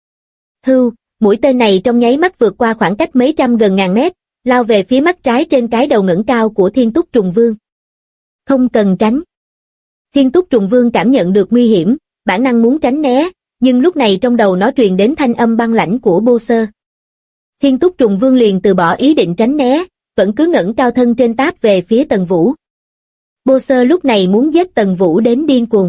Hưu, mũi tên này trong nháy mắt vượt qua khoảng cách mấy trăm gần ngàn mét, lao về phía mắt trái trên cái đầu ngẩng cao của Thiên Túc Trùng Vương. Không cần tránh. Thiên Túc Trùng Vương cảm nhận được nguy hiểm, bản năng muốn tránh né, nhưng lúc này trong đầu nó truyền đến thanh âm băng lãnh của Bô Sơ. Thiên Túc Trùng Vương liền từ bỏ ý định tránh né, vẫn cứ ngẩng cao thân trên táp về phía Tần Vũ. Bô Sơ lúc này muốn giết Tần Vũ đến điên cuồng.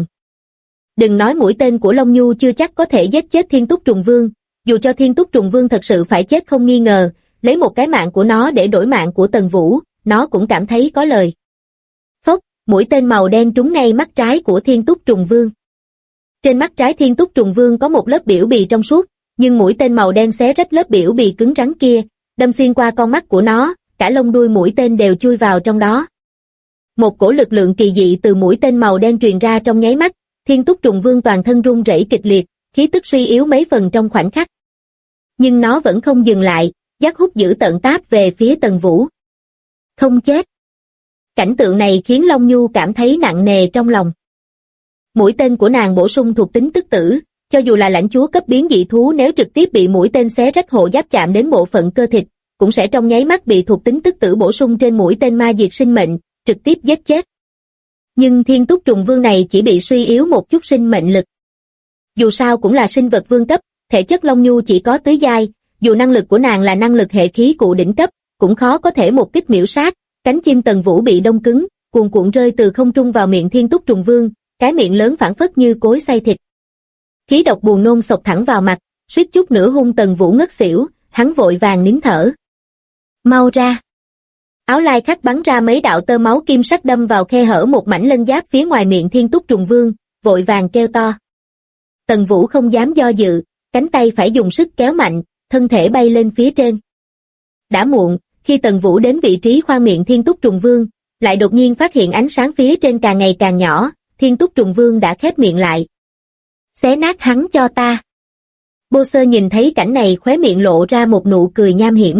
Đừng nói mũi tên của Long Nhu chưa chắc có thể giết chết Thiên Túc Trùng Vương, dù cho Thiên Túc Trùng Vương thật sự phải chết không nghi ngờ, lấy một cái mạng của nó để đổi mạng của Tần Vũ, nó cũng cảm thấy có lời. Phốc, mũi tên màu đen trúng ngay mắt trái của Thiên Túc Trùng Vương. Trên mắt trái Thiên Túc Trùng Vương có một lớp biểu bì trong suốt, nhưng mũi tên màu đen xé rách lớp biểu bì cứng rắn kia, đâm xuyên qua con mắt của nó, cả lông đuôi mũi tên đều chui vào trong đó. Một cổ lực lượng kỳ dị từ mũi tên màu đen truyền ra trong nháy mắt, Thiên Túc Trùng Vương toàn thân run rẩy kịch liệt, khí tức suy yếu mấy phần trong khoảnh khắc. Nhưng nó vẫn không dừng lại, giác hút dữ tợn táp về phía Tần Vũ. Không chết. Cảnh tượng này khiến Long Nhu cảm thấy nặng nề trong lòng. Mũi tên của nàng bổ sung thuộc tính tức tử, cho dù là lãnh chúa cấp biến dị thú nếu trực tiếp bị mũi tên xé rách hộ giáp chạm đến bộ phận cơ thịt, cũng sẽ trong nháy mắt bị thuộc tính tức tử bổ sung trên mũi tên ma diệt sinh mệnh, trực tiếp giết chết. Nhưng Thiên Túc Trùng Vương này chỉ bị suy yếu một chút sinh mệnh lực. Dù sao cũng là sinh vật vương cấp, thể chất Long Nhu chỉ có tứ giai, dù năng lực của nàng là năng lực hệ khí cụ đỉnh cấp, cũng khó có thể một kích miểu sát. Cánh chim Tần Vũ bị đông cứng, cuồn cuộn rơi từ không trung vào miệng Thiên Túc Trùng Vương, cái miệng lớn phảng phất như cối xay thịt. Khí độc buồn nôn xộc thẳng vào mặt, suýt chút nữa hung Tần Vũ ngất xỉu, hắn vội vàng nín thở. Mau ra! Áo lai khắc bắn ra mấy đạo tơ máu kim sắc đâm vào khe hở một mảnh lân giáp phía ngoài miệng Thiên Túc Trùng Vương, vội vàng kêu to. Tần Vũ không dám do dự, cánh tay phải dùng sức kéo mạnh, thân thể bay lên phía trên. Đã muộn, khi Tần Vũ đến vị trí khoang miệng Thiên Túc Trùng Vương, lại đột nhiên phát hiện ánh sáng phía trên càng ngày càng nhỏ, Thiên Túc Trùng Vương đã khép miệng lại. Xé nát hắn cho ta. Bô Sơ nhìn thấy cảnh này khóe miệng lộ ra một nụ cười nham hiểm.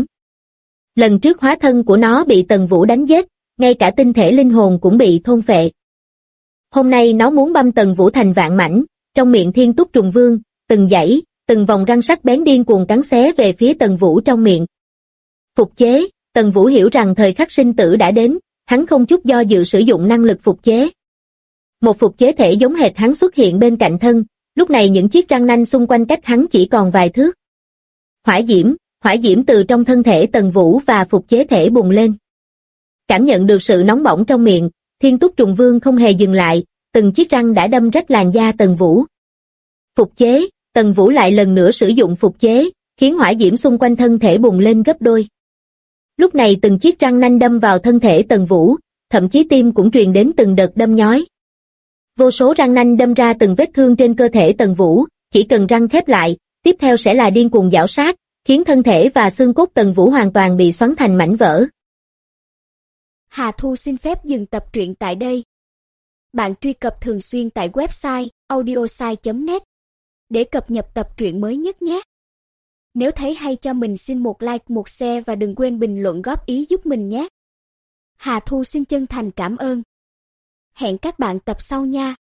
Lần trước hóa thân của nó bị Tần Vũ đánh giết, ngay cả tinh thể linh hồn cũng bị thôn phệ. Hôm nay nó muốn băm Tần Vũ thành vạn mảnh, trong miệng Thiên Túc Trùng Vương, từng dãy, từng vòng răng sắc bén điên cuồng cắn xé về phía Tần Vũ trong miệng. Phục chế, Tần Vũ hiểu rằng thời khắc sinh tử đã đến, hắn không chút do dự sử dụng năng lực phục chế. Một phục chế thể giống hệt hắn xuất hiện bên cạnh thân, lúc này những chiếc răng nanh xung quanh cách hắn chỉ còn vài thước. Hỏa diễm từ trong thân thể Tần Vũ và phục chế thể bùng lên. Cảm nhận được sự nóng bỏng trong miệng, Thiên Túc Trùng Vương không hề dừng lại, từng chiếc răng đã đâm rách làn da Tần Vũ. Phục chế, Tần Vũ lại lần nữa sử dụng phục chế, khiến hỏa diễm xung quanh thân thể bùng lên gấp đôi. Lúc này từng chiếc răng nanh đâm vào thân thể Tần Vũ, thậm chí tim cũng truyền đến từng đợt đâm nhói. Vô số răng nanh đâm ra từng vết thương trên cơ thể Tần Vũ, chỉ cần răng khép lại, tiếp theo sẽ là điên cuồng giảo sát, khiến thân thể và xương cốt Tần Vũ hoàn toàn bị xoắn thành mảnh vỡ. Hà Thu xin phép dừng tập truyện tại đây. Bạn truy cập thường xuyên tại website audiosai.net để cập nhật tập truyện mới nhất nhé. Nếu thấy hay cho mình xin một like, một share và đừng quên bình luận góp ý giúp mình nhé. Hà Thu xin chân thành cảm ơn. Hẹn các bạn tập sau nha.